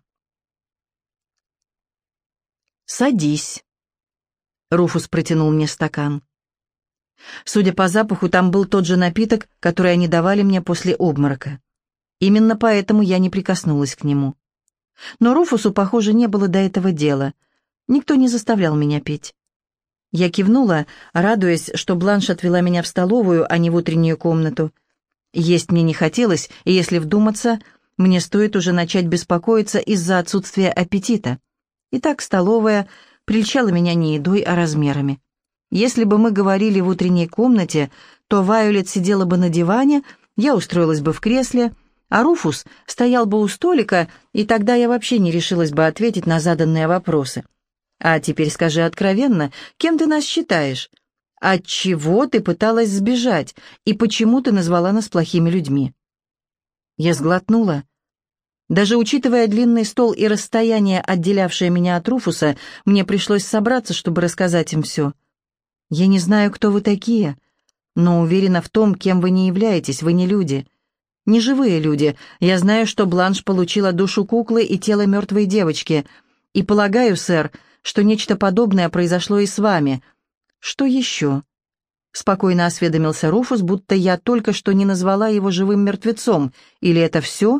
«Садись». Руфус протянул мне стакан. Судя по запаху, там был тот же напиток, который они давали мне после обморока. Именно поэтому я не прикоснулась к нему. Но Руфусу, похоже, не было до этого дела. Никто не заставлял меня пить. Я кивнула, радуясь, что Бланш отвела меня в столовую, а не в утреннюю комнату. Есть мне не хотелось, и если вдуматься, мне стоит уже начать беспокоиться из-за отсутствия аппетита. Итак, столовая прельщала меня не едой, а размерами. Если бы мы говорили в утренней комнате, то Вайолет сидела бы на диване, я устроилась бы в кресле, а Руфус стоял бы у столика, и тогда я вообще не решилась бы ответить на заданные вопросы. А теперь скажи откровенно, кем ты нас считаешь? Отчего ты пыталась сбежать, и почему ты назвала нас плохими людьми?» Я сглотнула. Даже учитывая длинный стол и расстояние, отделявшее меня от Руфуса, мне пришлось собраться, чтобы рассказать им все. «Я не знаю, кто вы такие, но уверена в том, кем вы не являетесь, вы не люди. Не живые люди. Я знаю, что Бланш получила душу куклы и тело мертвой девочки. И полагаю, сэр, что нечто подобное произошло и с вами. Что еще?» Спокойно осведомился Руфус, будто я только что не назвала его живым мертвецом. «Или это все?»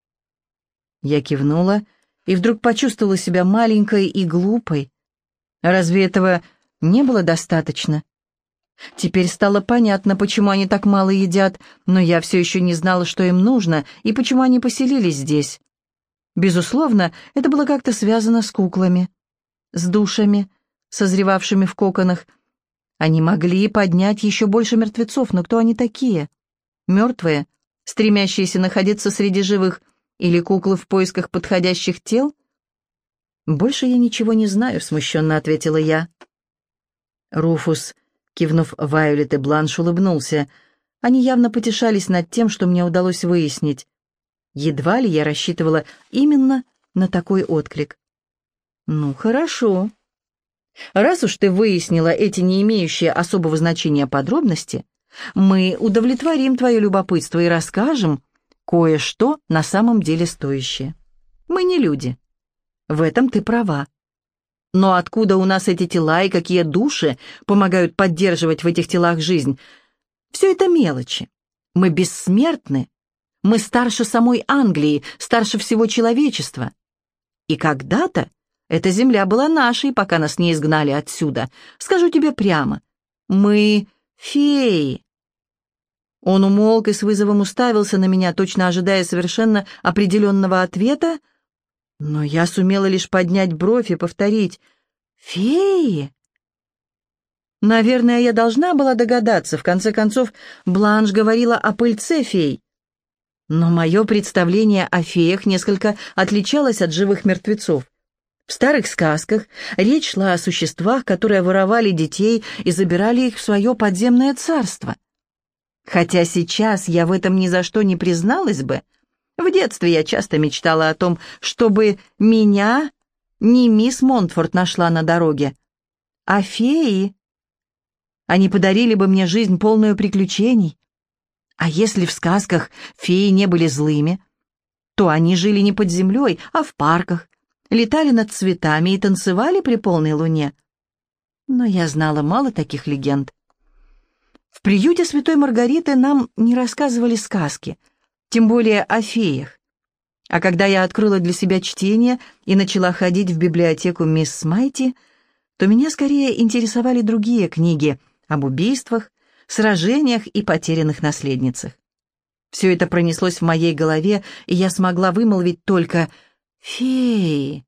Я кивнула и вдруг почувствовала себя маленькой и глупой. Разве этого не было достаточно? Теперь стало понятно, почему они так мало едят, но я все еще не знала, что им нужно и почему они поселились здесь. Безусловно, это было как-то связано с куклами, с душами, созревавшими в коконах. Они могли поднять еще больше мертвецов, но кто они такие? Мертвые, стремящиеся находиться среди живых, или куклы в поисках подходящих тел? «Больше я ничего не знаю», — смущенно ответила я. Руфус, кивнув Вайолет и Бланш, улыбнулся. Они явно потешались над тем, что мне удалось выяснить. Едва ли я рассчитывала именно на такой отклик. «Ну, хорошо. Раз уж ты выяснила эти не имеющие особого значения подробности, мы удовлетворим твое любопытство и расскажем кое-что на самом деле стоящее. Мы не люди. В этом ты права. Но откуда у нас эти тела и какие души помогают поддерживать в этих телах жизнь? Все это мелочи. Мы бессмертны. Мы старше самой Англии, старше всего человечества. И когда-то эта земля была нашей, пока нас не изгнали отсюда. Скажу тебе прямо. Мы феи. Он умолк и с вызовом уставился на меня, точно ожидая совершенно определенного ответа, но я сумела лишь поднять бровь и повторить: «Феи?» Наверное, я должна была догадаться. В конце концов, Бланш говорила о пыльце фей. Но мое представление о феях несколько отличалось от живых мертвецов. В старых сказках речь шла о существах, которые воровали детей и забирали их в свое подземное царство. Хотя сейчас я в этом ни за что не призналась бы. В детстве я часто мечтала о том, чтобы меня не мисс Монтфорд нашла на дороге, а феи. Они подарили бы мне жизнь, полную приключений. А если в сказках феи не были злыми, то они жили не под землей, а в парках, летали над цветами и танцевали при полной луне. Но я знала мало таких легенд. В приюте Святой Маргариты нам не рассказывали сказки, тем более о феях. А когда я открыла для себя чтение и начала ходить в библиотеку мисс Смайти, то меня скорее интересовали другие книги об убийствах, сражениях и потерянных наследницах. Все это пронеслось в моей голове, и я смогла вымолвить только «феи».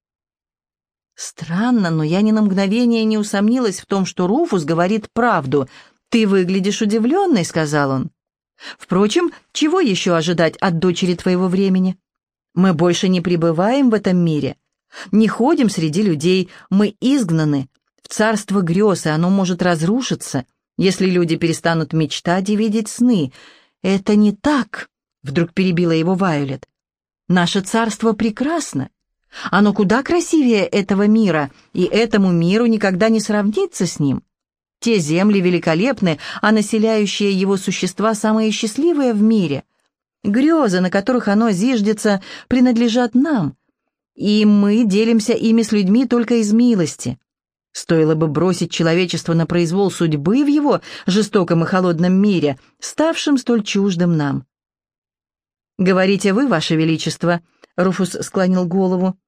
Странно, но я ни на мгновение не усомнилась в том, что Руфус говорит правду. «Ты выглядишь удивленной», — сказал он. «Впрочем, чего еще ожидать от дочери твоего времени? Мы больше не пребываем в этом мире, не ходим среди людей, мы изгнаны в царство грез, и оно может разрушиться, если люди перестанут мечтать и видеть сны». «Это не так», — вдруг перебила его Вайолет. «Наше царство прекрасно. Оно куда красивее этого мира, и этому миру никогда не сравнится с ним. Те земли великолепны, а населяющие его существа самые счастливые в мире. Грезы, на которых оно зиждется, принадлежат нам, и мы делимся ими с людьми только из милости. Стоило бы бросить человечество на произвол судьбы в его жестоком и холодном мире, ставшем столь чуждым нам». «Говорите вы, Ваше Величество», — Руфус склонил голову.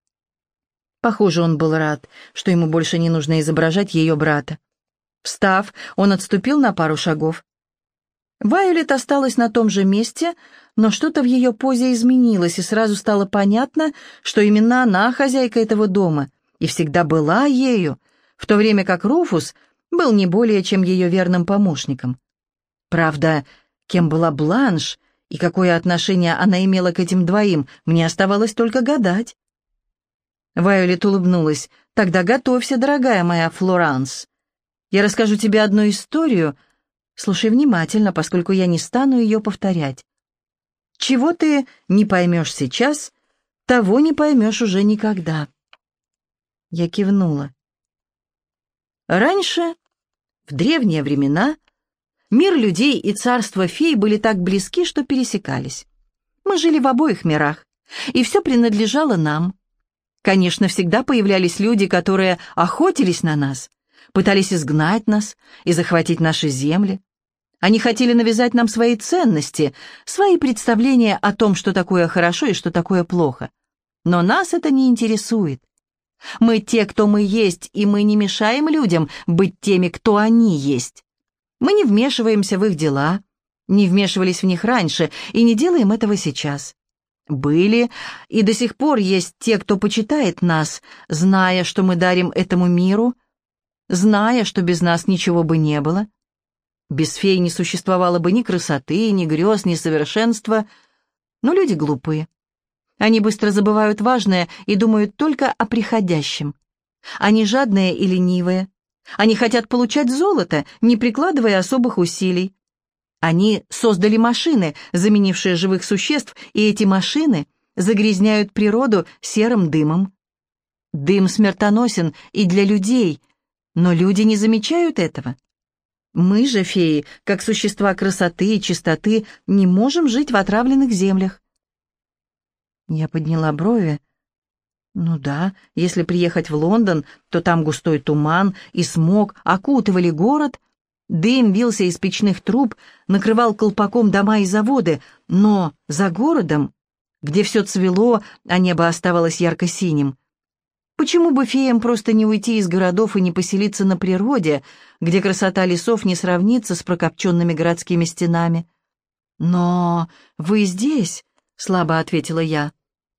Похоже, он был рад, что ему больше не нужно изображать ее брата. Встав, он отступил на пару шагов. Вайолет осталась на том же месте, но что-то в ее позе изменилось, и сразу стало понятно, что именно она хозяйка этого дома и всегда была ею, в то время как Руфус был не более чем ее верным помощником. Правда, кем была Бланш и какое отношение она имела к этим двоим, мне оставалось только гадать. Вайолет улыбнулась. «Тогда готовься, дорогая моя Флоранс. Я расскажу тебе одну историю. Слушай внимательно, поскольку я не стану ее повторять. Чего ты не поймешь сейчас, того не поймешь уже никогда». Я кивнула. Раньше, в древние времена, мир людей и царство фей были так близки, что пересекались. Мы жили в обоих мирах, и все принадлежало нам. Конечно, всегда появлялись люди, которые охотились на нас, пытались изгнать нас и захватить наши земли. Они хотели навязать нам свои ценности, свои представления о том, что такое хорошо и что такое плохо. Но нас это не интересует. Мы те, кто мы есть, и мы не мешаем людям быть теми, кто они есть. Мы не вмешиваемся в их дела, не вмешивались в них раньше и не делаем этого сейчас. Были и до сих пор есть те, кто почитает нас, зная, что мы дарим этому миру, зная, что без нас ничего бы не было. Без фей не существовало бы ни красоты, ни грез, ни совершенства. Но люди глупые. Они быстро забывают важное и думают только о приходящем. Они жадные и ленивые. Они хотят получать золото, не прикладывая особых усилий. Они создали машины, заменившие живых существ, и эти машины загрязняют природу серым дымом. Дым смертоносен и для людей, но люди не замечают этого. Мы же, феи, как существа красоты и чистоты, не можем жить в отравленных землях. Я подняла брови. Ну да, если приехать в Лондон, то там густой туман и смог окутывали город. Дым вился из печных труб, накрывал колпаком дома и заводы, но за городом, где все цвело, а небо оставалось ярко-синим, почему бы феям просто не уйти из городов и не поселиться на природе, где красота лесов не сравнится с прокопченными городскими стенами? «Но вы здесь», — слабо ответила я.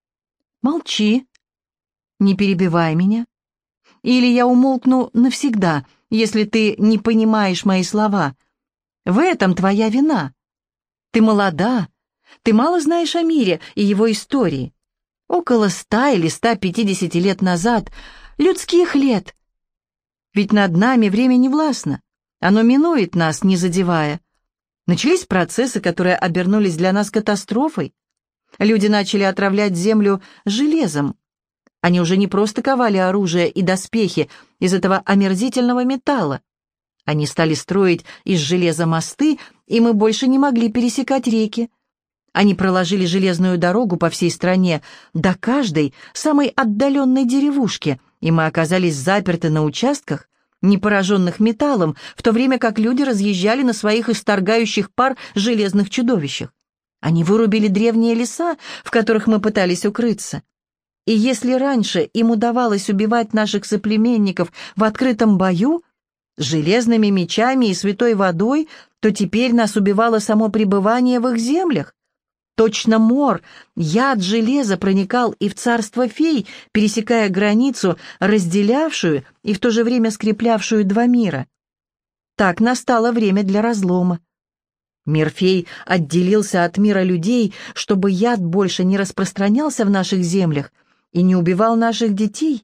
«Молчи, не перебивай меня, или я умолкну навсегда, если ты не понимаешь мои слова. В этом твоя вина. Ты молода, ты мало знаешь о мире и его истории. Около ста или ста пятидесяти лет назад, людских лет. Ведь над нами время не властно, оно минует нас, не задевая. Начались процессы, которые обернулись для нас катастрофой. Люди начали отравлять землю железом. Они уже не просто ковали оружие и доспехи из этого омерзительного металла. Они стали строить из железа мосты, и мы больше не могли пересекать реки. Они проложили железную дорогу по всей стране, до каждой самой отдаленной деревушки, и мы оказались заперты на участках, не пораженных металлом, в то время как люди разъезжали на своих исторгающих пар железных чудовищах. Они вырубили древние леса, в которых мы пытались укрыться. И если раньше им удавалось убивать наших соплеменников в открытом бою, железными мечами и святой водой, то теперь нас убивало само пребывание в их землях. Точно мор, яд железа проникал и в царство фей, пересекая границу, разделявшую и в то же время скреплявшую два мира. Так настало время для разлома. Мир фей отделился от мира людей, чтобы яд больше не распространялся в наших землях и не убивал наших детей.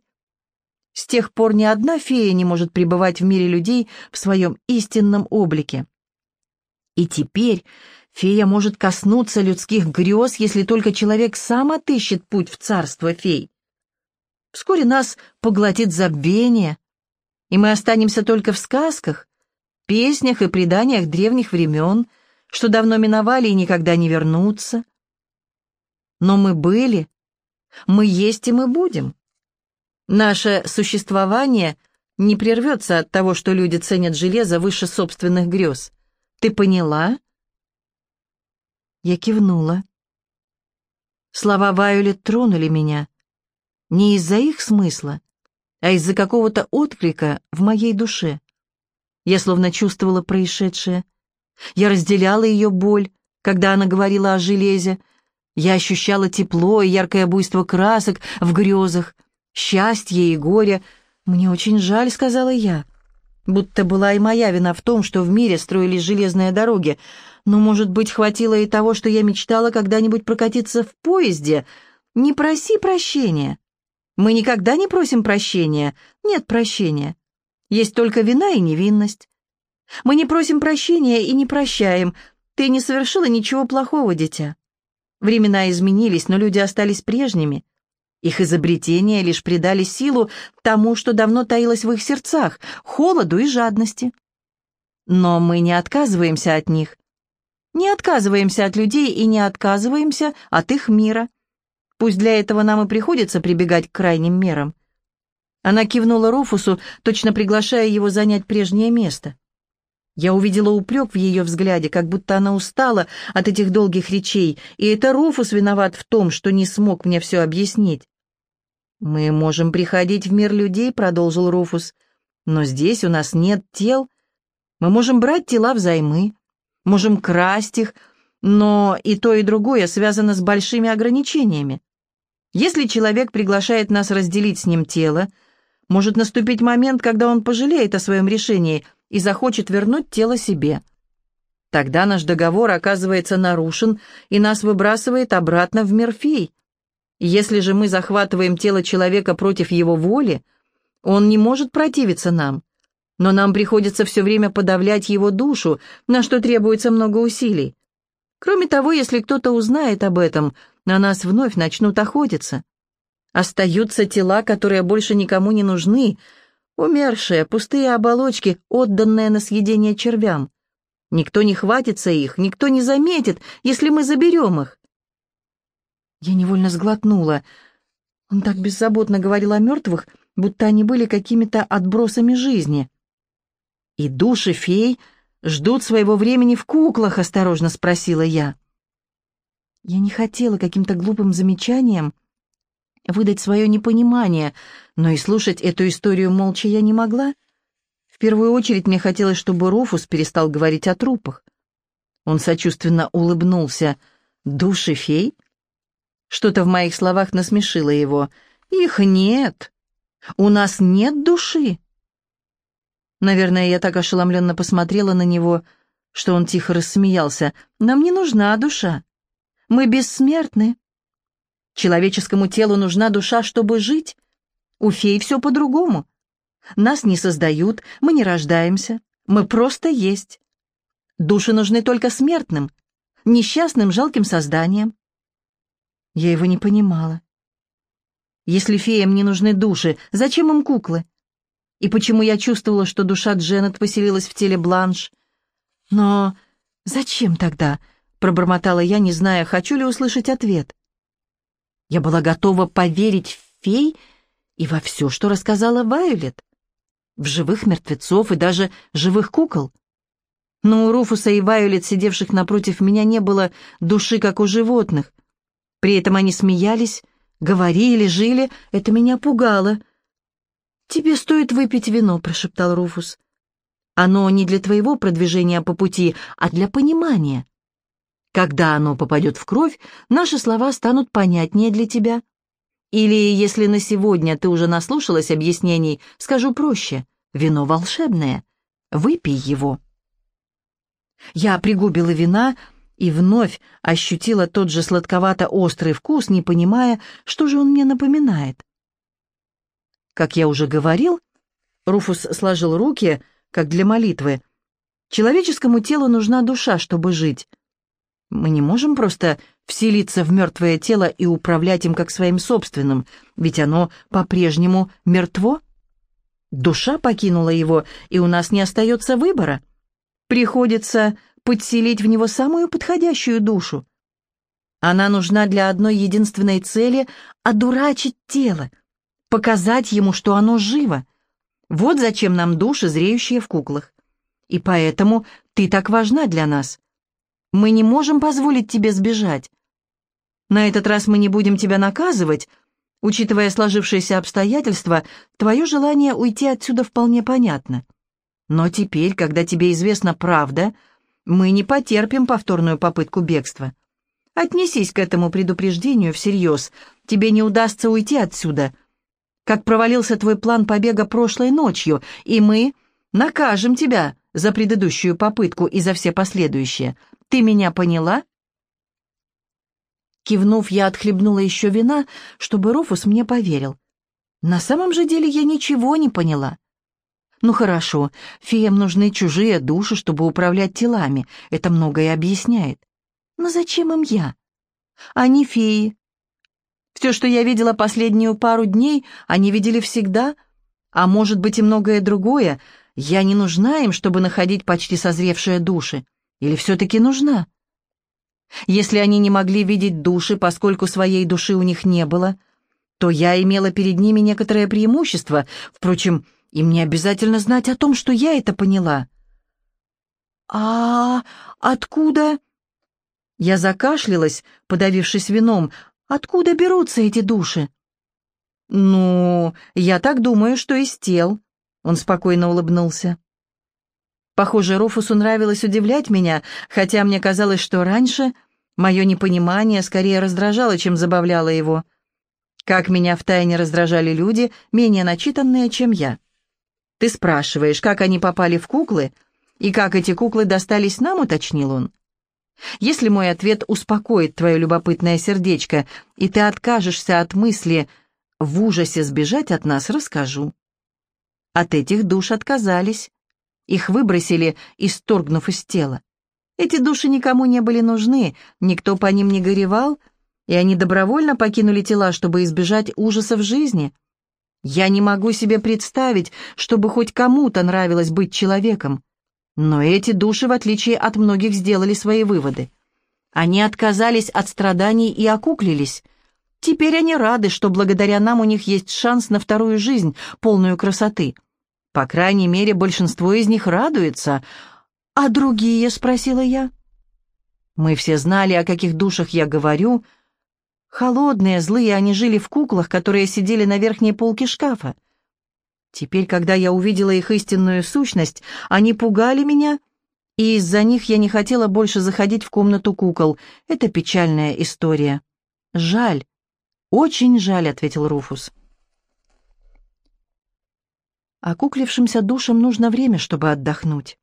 С тех пор ни одна фея не может пребывать в мире людей в своем истинном облике. И теперь фея может коснуться людских грез, если только человек сам отыщет путь в царство фей. Вскоре нас поглотит забвение, и мы останемся только в сказках, песнях и преданиях древних времен, что давно миновали и никогда не вернутся. Но мы были, мы есть и мы будем. Наше существование не прервется от того, что люди ценят железо выше собственных грез. Ты поняла?» Я кивнула. Слова Вайолет тронули меня. Не из-за их смысла, а из-за какого-то отклика в моей душе. Я словно чувствовала происшедшее. Я разделяла ее боль, когда она говорила о железе. Я ощущала тепло и яркое буйство красок в грезах, счастье и горе. «Мне очень жаль», — сказала я. Будто была и моя вина в том, что в мире строились железные дороги. Но, может быть, хватило и того, что я мечтала когда-нибудь прокатиться в поезде. Не проси прощения. Мы никогда не просим прощения. Нет прощения. Есть только вина и невинность. Мы не просим прощения и не прощаем. Ты не совершила ничего плохого, дитя. Времена изменились, но люди остались прежними. Их изобретения лишь придали силу тому, что давно таилось в их сердцах, холоду и жадности. Но мы не отказываемся от них. Не отказываемся от людей и не отказываемся от их мира. Пусть для этого нам и приходится прибегать к крайним мерам. Она кивнула Руфусу, точно приглашая его занять прежнее место. Я увидела упрек в ее взгляде, как будто она устала от этих долгих речей, и это Руфус виноват в том, что не смог мне все объяснить. «Мы можем приходить в мир людей», — продолжил Руфус, — «но здесь у нас нет тел. Мы можем брать тела взаймы, можем красть их, но и то, и другое связано с большими ограничениями. Если человек приглашает нас разделить с ним тело, может наступить момент, когда он пожалеет о своем решении и захочет вернуть тело себе. Тогда наш договор оказывается нарушен, и нас выбрасывает обратно в мир фей. Если же мы захватываем тело человека против его воли, он не может противиться нам, но нам приходится все время подавлять его душу, на что требуется много усилий. Кроме того, если кто-то узнает об этом, на нас вновь начнут охотиться. Остаются тела, которые больше никому не нужны, умершие, пустые оболочки, отданные на съедение червям. Никто не хватится их, никто не заметит, если мы заберем их. Я невольно сглотнула. Он так беззаботно говорил о мертвых, будто они были какими-то отбросами жизни. «И души фей ждут своего времени в куклах?» — осторожно спросила я. Я не хотела каким-то глупым замечанием выдать свое непонимание, но и слушать эту историю молча я не могла. В первую очередь мне хотелось, чтобы Руфус перестал говорить о трупах. Он сочувственно улыбнулся. «Души фей?» Что-то в моих словах насмешило его. «Их нет. У нас нет души». Наверное, я так ошеломленно посмотрела на него, что он тихо рассмеялся. «Нам не нужна душа. Мы бессмертны. Человеческому телу нужна душа, чтобы жить. У фей все по-другому. Нас не создают, мы не рождаемся, мы просто есть. Души нужны только смертным, несчастным, жалким созданиям». Я его не понимала. Если феям не нужны души, зачем им куклы? И почему я чувствовала, что душа Дженнет поселилась в теле Бланш? Но зачем тогда? Пробормотала я, не зная, хочу ли услышать ответ. Я была готова поверить в фей и во все, что рассказала Вайолет. В живых мертвецов и даже живых кукол. Но у Руфуса и Вайолет, сидевших напротив меня, не было души, как у животных. При этом они смеялись, говорили, жили. Это меня пугало. «Тебе стоит выпить вино», — прошептал Руфус. «Оно не для твоего продвижения по пути, а для понимания. Когда оно попадет в кровь, наши слова станут понятнее для тебя. Или, если на сегодня ты уже наслушалась объяснений, скажу проще. Вино волшебное. Выпей его». Я пригубила вина и вновь ощутила тот же сладковато-острый вкус, не понимая, что же он мне напоминает. Как я уже говорил, Руфус сложил руки, как для молитвы. Человеческому телу нужна душа, чтобы жить. Мы не можем просто вселиться в мертвое тело и управлять им как своим собственным, ведь оно по-прежнему мертво. Душа покинула его, и у нас не остается выбора. Приходится подселить в него самую подходящую душу. Она нужна для одной единственной цели — одурачить тело, показать ему, что оно живо. Вот зачем нам души, зреющие в куклах. И поэтому ты так важна для нас. Мы не можем позволить тебе сбежать. На этот раз мы не будем тебя наказывать. Учитывая сложившиеся обстоятельства, твое желание уйти отсюда вполне понятно. Но теперь, когда тебе известна правда, мы не потерпим повторную попытку бегства. Отнесись к этому предупреждению всерьез. Тебе не удастся уйти отсюда, как провалился твой план побега прошлой ночью, и мы Накажем тебя за предыдущую попытку и за все последующие. Ты меня поняла?» Кивнув, я отхлебнула еще вина, чтобы Руфус мне поверил. На самом же деле я ничего не поняла. Ну хорошо, феям нужны чужие души, чтобы управлять телами. Это многое объясняет. Но зачем им я? Они феи. Все, что я видела последнюю пару дней, они видели всегда. А может быть и многое другое. Я не нужна им, чтобы находить почти созревшие души. Или все-таки нужна? Если они не могли видеть души, поскольку своей души у них не было, то я имела перед ними некоторое преимущество. Впрочем, им не обязательно знать о том, что я это поняла. «А откуда?» Я закашлялась, подавившись вином. «Откуда берутся эти души?» «Ну, я так думаю, что из тел», — он спокойно улыбнулся. Похоже, Руфусу нравилось удивлять меня, хотя мне казалось, что раньше мое непонимание скорее раздражало, чем забавляло его. Как меня втайне раздражали люди, менее начитанные, чем я. «Ты спрашиваешь, как они попали в куклы, и как эти куклы достались нам?» — уточнил он. «Если мой ответ успокоит твое любопытное сердечко, и ты откажешься от мысли в ужасе сбежать от нас, расскажу. От этих душ отказались. Их выбросили, исторгнув из тела. Эти души никому не были нужны, никто по ним не горевал, и они добровольно покинули тела, чтобы избежать ужасов жизни. Я не могу себе представить, чтобы хоть кому-то нравилось быть человеком. Но эти души, в отличие от многих, сделали свои выводы. Они отказались от страданий и окуклились. Теперь они рады, что благодаря нам у них есть шанс на вторую жизнь, полную красоты. По крайней мере, большинство из них радуется. «А другие?» — спросила я. Мы все знали, о каких душах я говорю. Холодные, злые, они жили в куклах, которые сидели на верхней полке шкафа. Теперь, когда я увидела их истинную сущность, они пугали меня, и из-за них я не хотела больше заходить в комнату кукол. Это печальная история. «Жаль, очень жаль», — ответил Руфус. Окуклившимся душам нужно время, чтобы отдохнуть.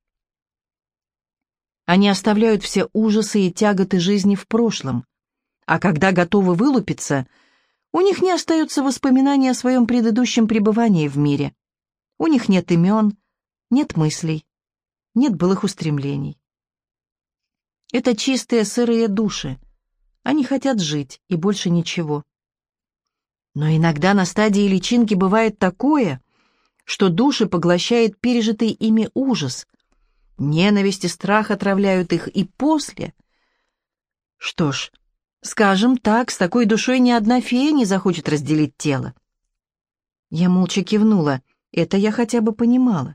Они оставляют все ужасы и тяготы жизни в прошлом, а когда готовы вылупиться, у них не остается воспоминаний о своем предыдущем пребывании в мире. У них нет имен, нет мыслей, нет былых устремлений. Это чистые сырые души. Они хотят жить, и больше ничего. Но иногда на стадии личинки бывает такое, что души поглощает пережитый ими ужас. Ненависть и страх отравляют их, и после... Что ж, скажем так, с такой душой ни одна фея не захочет разделить тело. Я молча кивнула. Это я хотя бы понимала.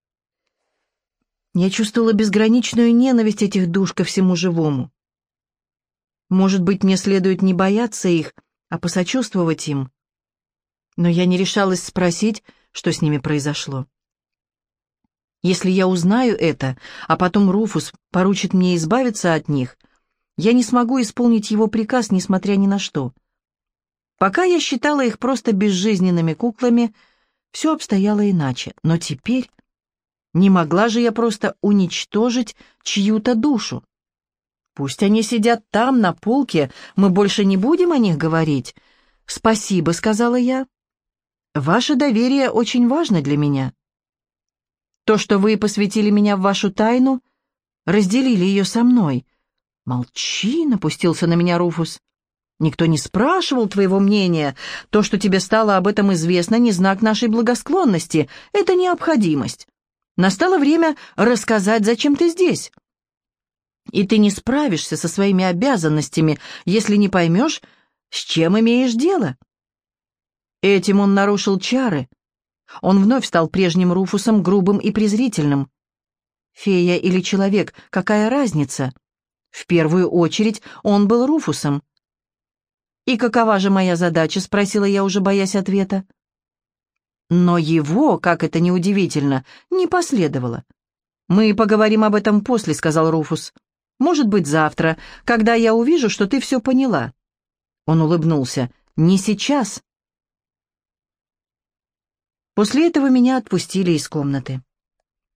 Я чувствовала безграничную ненависть этих душ ко всему живому. Может быть, мне следует не бояться их, а посочувствовать им. Но я не решалась спросить, что с ними произошло. Если я узнаю это, а потом Руфус поручит мне избавиться от них, я не смогу исполнить его приказ, несмотря ни на что. Пока я считала их просто безжизненными куклами, все обстояло иначе. Но теперь не могла же я просто уничтожить чью-то душу. Пусть они сидят там, на полке, мы больше не будем о них говорить. «Спасибо», — сказала я. «Ваше доверие очень важно для меня. То, что вы посвятили меня в вашу тайну, разделили ее со мной». «Молчи», — напустился на меня Руфус. «Никто не спрашивал твоего мнения. То, что тебе стало об этом известно, не знак нашей благосклонности. Это необходимость. Настало время рассказать, зачем ты здесь. И ты не справишься со своими обязанностями, если не поймешь, с чем имеешь дело». Этим он нарушил чары. Он вновь стал прежним Руфусом, грубым и презрительным. Фея или человек, какая разница? В первую очередь он был Руфусом. «И какова же моя задача?» — спросила я, уже боясь ответа. Но его, как это ни удивительно, не последовало. «Мы поговорим об этом после», — сказал Руфус. «Может быть, завтра, когда я увижу, что ты все поняла». Он улыбнулся. «Не сейчас». После этого меня отпустили из комнаты.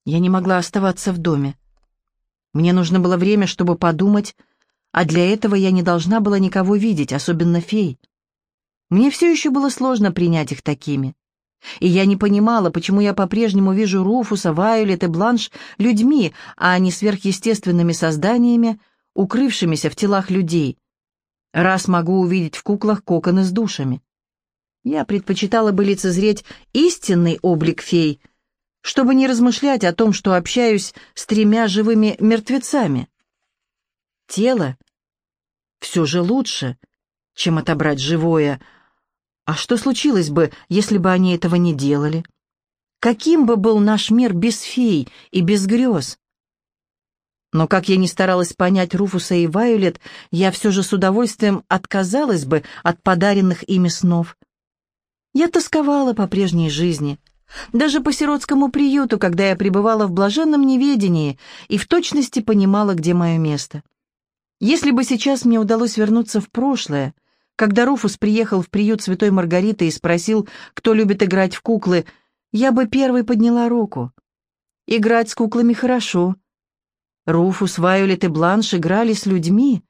Я не могла оставаться в доме. Мне нужно было время, чтобы подумать, а для этого я не должна была никого видеть, особенно фей. Мне все еще было сложно принять их такими. И я не понимала, почему я по-прежнему вижу Руфуса, Вайолет и Бланш людьми, а не сверхъестественными созданиями, укрывшимися в телах людей, раз могу увидеть в куклах коконы с душами. Я предпочитала бы лицезреть истинный облик фей, чтобы не размышлять о том, что общаюсь с тремя живыми мертвецами. Тело все же лучше, чем отобрать живое. А что случилось бы, если бы они этого не делали? Каким бы был наш мир без фей и без грез? Но как я ни старалась понять Руфуса и Вайолет, я все же с удовольствием отказалась бы от подаренных ими снов. Я тосковала по прежней жизни, даже по сиротскому приюту, когда я пребывала в блаженном неведении и в точности понимала, где мое место. Если бы сейчас мне удалось вернуться в прошлое, когда Руфус приехал в приют Святой Маргариты и спросил, кто любит играть в куклы, я бы первой подняла руку. Играть с куклами хорошо. Руфус, Вайолет и Бланш играли с людьми.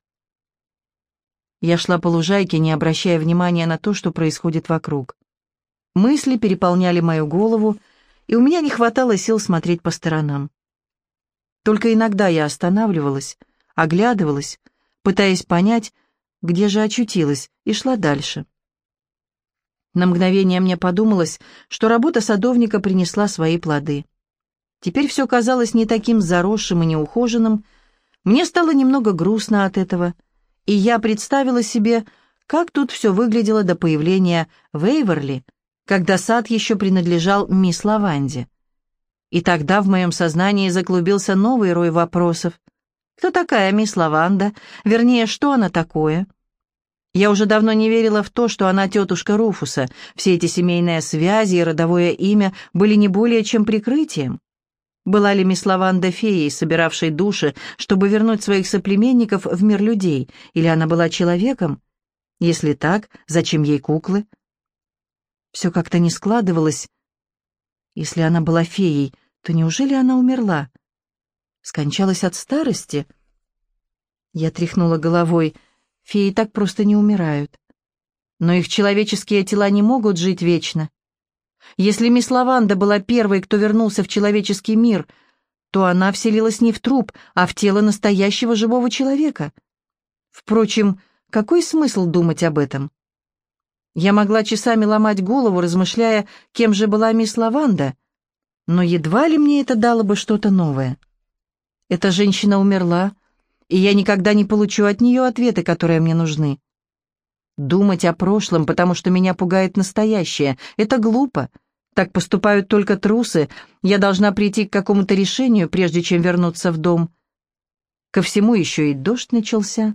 Я шла по лужайке, не обращая внимания на то, что происходит вокруг. Мысли переполняли мою голову, и у меня не хватало сил смотреть по сторонам. Только иногда я останавливалась, оглядывалась, пытаясь понять, где же очутилась, и шла дальше. На мгновение мне подумалось, что работа садовника принесла свои плоды. Теперь все казалось не таким заросшим и неухоженным. Мне стало немного грустно от этого, и я представила себе, как тут все выглядело до появления Вейверли, когда сад еще принадлежал мисс Лаванде. И тогда в моем сознании заклубился новый рой вопросов. Кто такая мисс Лаванда? Вернее, что она такое? Я уже давно не верила в то, что она тетушка Руфуса. Все эти семейные связи и родовое имя были не более чем прикрытием. Была ли мисс Лаванда феей, собиравшей души, чтобы вернуть своих соплеменников в мир людей, или она была человеком? Если так, зачем ей куклы? Все как-то не складывалось. Если она была феей, то неужели она умерла? Скончалась от старости? Я тряхнула головой. Феи так просто не умирают. Но их человеческие тела не могут жить вечно. Если мисс Лаванда была первой, кто вернулся в человеческий мир, то она вселилась не в труп, а в тело настоящего живого человека. Впрочем, какой смысл думать об этом? Я могла часами ломать голову, размышляя, кем же была мисс Лаванда, но едва ли мне это дало бы что-то новое. Эта женщина умерла, и я никогда не получу от нее ответы, которые мне нужны. Думать о прошлом, потому что меня пугает настоящее, это глупо. Так поступают только трусы. Я должна прийти к какому-то решению, прежде чем вернуться в дом. Ко всему еще и дождь начался.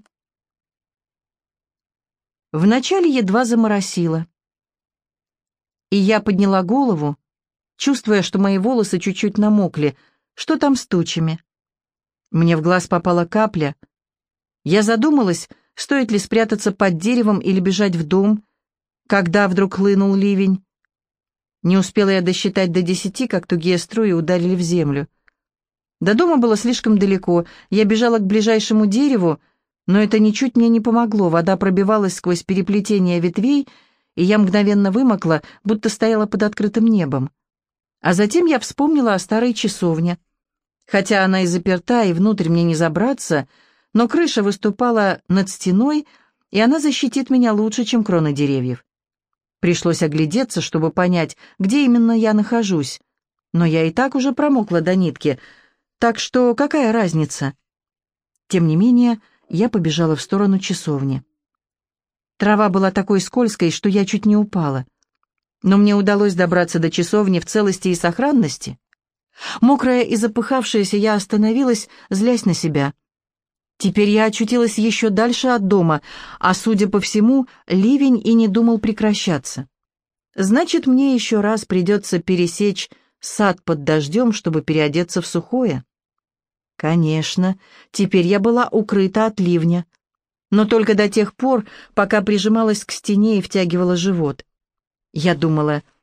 Вначале едва заморосило. И я подняла голову, чувствуя, что мои волосы чуть-чуть намокли. Что там с тучами? Мне в глаз попала капля. Я задумалась, стоит ли спрятаться под деревом или бежать в дом, когда вдруг хлынул ливень. Не успела я досчитать до десяти, как тугие струи ударили в землю. До дома было слишком далеко. Я бежала к ближайшему дереву, но это ничуть мне не помогло. Вода пробивалась сквозь переплетение ветвей, и я мгновенно вымокла, будто стояла под открытым небом. А затем я вспомнила о старой часовне. Хотя она и заперта, и внутрь мне не забраться, но крыша выступала над стеной, и она защитит меня лучше, чем кроны деревьев. Пришлось оглядеться, чтобы понять, где именно я нахожусь. Но я и так уже промокла до нитки, так что какая разница? Тем не менее, я побежала в сторону часовни. Трава была такой скользкой, что я чуть не упала. Но мне удалось добраться до часовни в целости и сохранности. Мокрая и запыхавшаяся, я остановилась, злясь на себя. Теперь я очутилась еще дальше от дома, а, судя по всему, ливень и не думал прекращаться. Значит, мне еще раз придется пересечь сад под дождем, чтобы переодеться в сухое. Конечно, теперь я была укрыта от ливня, но только до тех пор, пока прижималась к стене и втягивала живот. Я думала,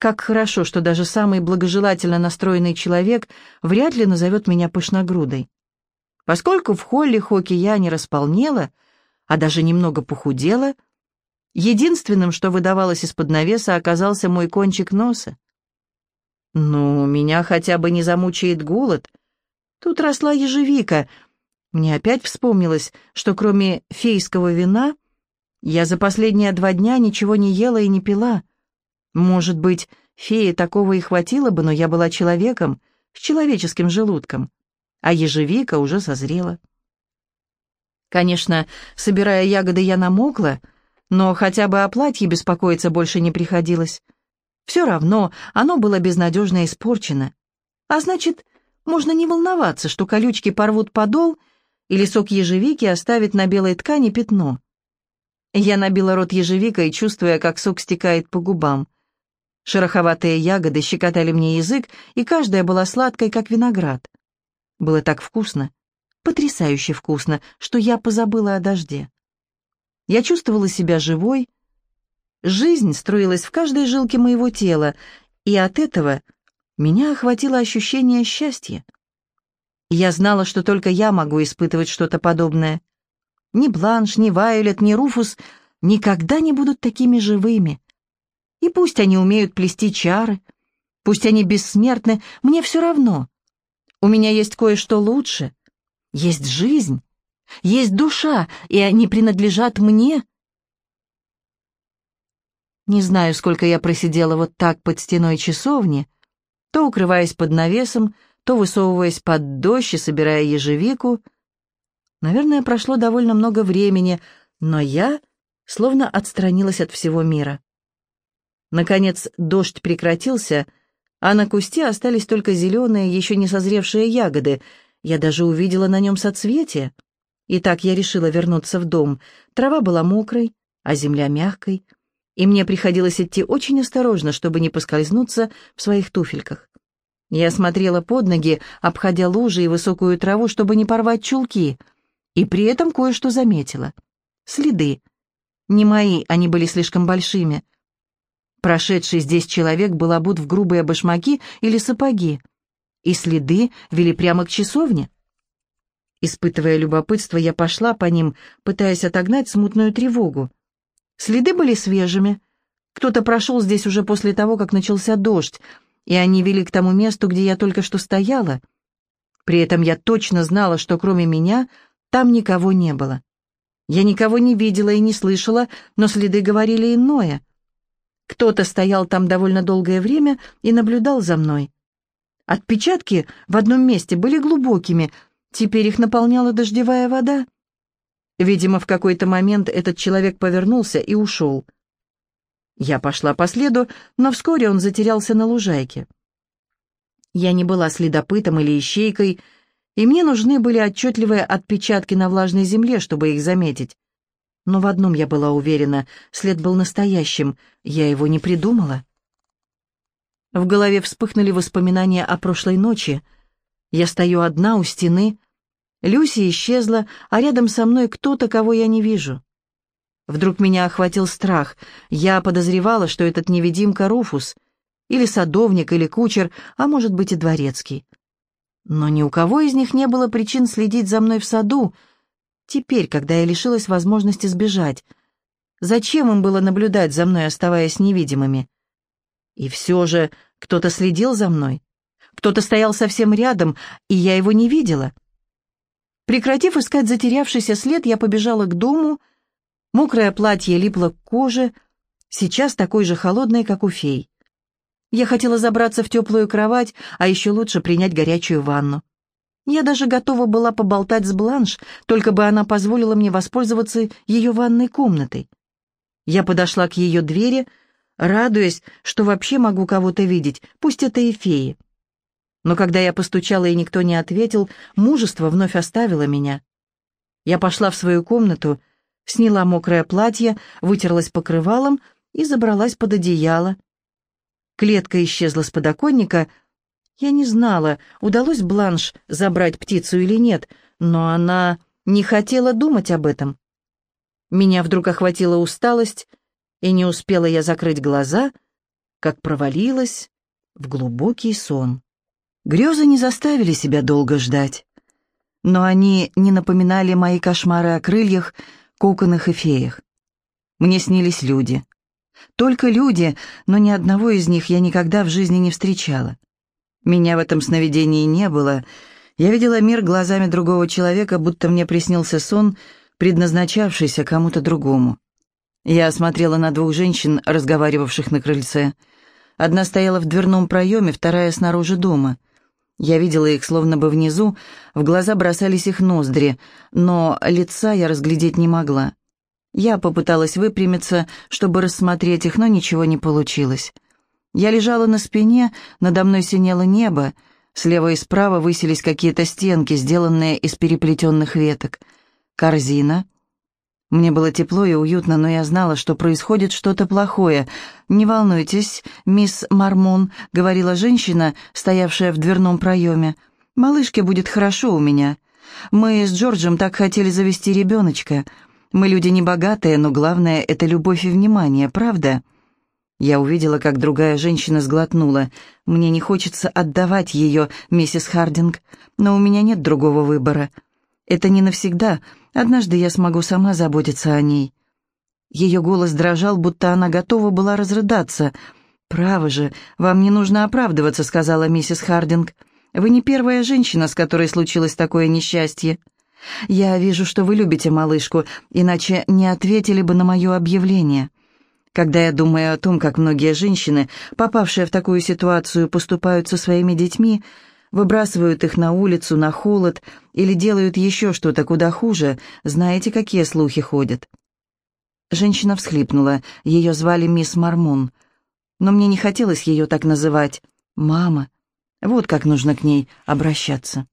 Как хорошо, что даже самый благожелательно настроенный человек вряд ли назовет меня пышногрудой. Поскольку в Холли-Хоке я не располнела, а даже немного похудела, единственным, что выдавалось из-под навеса, оказался мой кончик носа. Ну, меня хотя бы не замучает голод. Тут росла ежевика. Мне опять вспомнилось, что кроме фейского вина я за последние два дня ничего не ела и не пила. Может быть, фее такого и хватило бы, но я была человеком с человеческим желудком, а ежевика уже созрела. Конечно, собирая ягоды, я намокла, но хотя бы о платье беспокоиться больше не приходилось. Все равно оно было безнадежно испорчено. А значит, можно не волноваться, что колючки порвут подол или сок ежевики оставит на белой ткани пятно. Я набила рот ежевикой, чувствуя, как сок стекает по губам. Шероховатые ягоды щекотали мне язык, и каждая была сладкой, как виноград. Было так вкусно, потрясающе вкусно, что я позабыла о дожде. Я чувствовала себя живой. Жизнь струилась в каждой жилке моего тела, и от этого меня охватило ощущение счастья. Я знала, что только я могу испытывать что-то подобное. Ни Бланш, ни Вайолет, ни Руфус никогда не будут такими живыми. И пусть они умеют плести чары, пусть они бессмертны, мне все равно. У меня есть кое-что лучше. Есть жизнь, есть душа, и они принадлежат мне. Не знаю, сколько я просидела вот так под стеной часовни, то укрываясь под навесом, то высовываясь под дождь и собирая ежевику. Наверное, прошло довольно много времени, но я словно отстранилась от всего мира. Наконец дождь прекратился, а на кусте остались только зеленые, еще не созревшие ягоды. Я даже увидела на нем соцветие. И так я решила вернуться в дом. Трава была мокрой, а земля мягкой, и мне приходилось идти очень осторожно, чтобы не поскользнуться в своих туфельках. Я смотрела под ноги, обходя лужи и высокую траву, чтобы не порвать чулки, и при этом кое-что заметила. Следы. Не мои, они были слишком большими. Прошедший здесь человек был обут в грубые башмаки или сапоги, и следы вели прямо к часовне. Испытывая любопытство, я пошла по ним, пытаясь отогнать смутную тревогу. Следы были свежими. Кто-то прошел здесь уже после того, как начался дождь, и они вели к тому месту, где я только что стояла. При этом я точно знала, что кроме меня там никого не было. Я никого не видела и не слышала, но следы говорили иное. Кто-то стоял там довольно долгое время и наблюдал за мной. Отпечатки в одном месте были глубокими, теперь их наполняла дождевая вода. Видимо, в какой-то момент этот человек повернулся и ушел. Я пошла по следу, но вскоре он затерялся на лужайке. Я не была следопытом или ищейкой, и мне нужны были отчетливые отпечатки на влажной земле, чтобы их заметить. Но в одном я была уверена, след был настоящим, я его не придумала. В голове вспыхнули воспоминания о прошлой ночи. Я стою одна у стены, Люси исчезла, а рядом со мной кто-то, кого я не вижу. Вдруг меня охватил страх. Я подозревала, что этот невидимка Руфус, или садовник, или кучер, а может быть и дворецкий. Но ни у кого из них не было причин следить за мной в саду, теперь, когда я лишилась возможности сбежать. Зачем им было наблюдать за мной, оставаясь невидимыми? И все же кто-то следил за мной. Кто-то стоял совсем рядом, и я его не видела. Прекратив искать затерявшийся след, я побежала к дому. Мокрое платье липло к коже, сейчас такой же холодной, как у фей. Я хотела забраться в теплую кровать, а еще лучше принять горячую ванну. Я даже готова была поболтать с Бланш, только бы она позволила мне воспользоваться ее ванной комнатой. Я подошла к ее двери, радуясь, что вообще могу кого-то видеть, пусть это и феи. Но когда я постучала и никто не ответил, мужество вновь оставило меня. Я пошла в свою комнату, сняла мокрое платье, вытерлась покрывалом и забралась под одеяло. Клетка исчезла с подоконника. Я не знала, удалось Бланш забрать птицу или нет, но она не хотела думать об этом. Меня вдруг охватила усталость, и не успела я закрыть глаза, как провалилась в глубокий сон. Грезы не заставили себя долго ждать, но они не напоминали мои кошмары о крыльях, коконах и феях. Мне снились люди. Только люди, но ни одного из них я никогда в жизни не встречала. Меня в этом сновидении не было. Я видела мир глазами другого человека, будто мне приснился сон, предназначавшийся кому-то другому. Я смотрела на двух женщин, разговаривавших на крыльце. Одна стояла в дверном проеме, вторая снаружи дома. Я видела их словно бы внизу, в глаза бросались их ноздри, но лица я разглядеть не могла. Я попыталась выпрямиться, чтобы рассмотреть их, но ничего не получилось. Я лежала на спине, надо мной синело небо, слева и справа высились какие-то стенки, сделанные из переплетенных веток. Корзина. Мне было тепло и уютно, но я знала, что происходит что-то плохое. «Не волнуйтесь, мисс Мармон», — говорила женщина, стоявшая в дверном проеме. «Малышке будет хорошо у меня. Мы с Джорджем так хотели завести ребеночка. Мы люди небогатые, но главное — это любовь и внимание, правда?» Я увидела, как другая женщина сглотнула. «Мне не хочется отдавать ее, миссис Хардинг, но у меня нет другого выбора. Это не навсегда. Однажды я смогу сама заботиться о ней». Ее голос дрожал, будто она готова была разрыдаться. «Право же, вам не нужно оправдываться», — сказала миссис Хардинг. «Вы не первая женщина, с которой случилось такое несчастье. Я вижу, что вы любите малышку, иначе не ответили бы на мое объявление. Когда я думаю о том, как многие женщины, попавшие в такую ситуацию, поступают со своими детьми, выбрасывают их на улицу, на холод или делают еще что-то куда хуже, знаете, какие слухи ходят?» Женщина всхлипнула. Ее звали мисс Мармон. Но мне не хотелось ее так называть. «Мама». Вот как нужно к ней обращаться.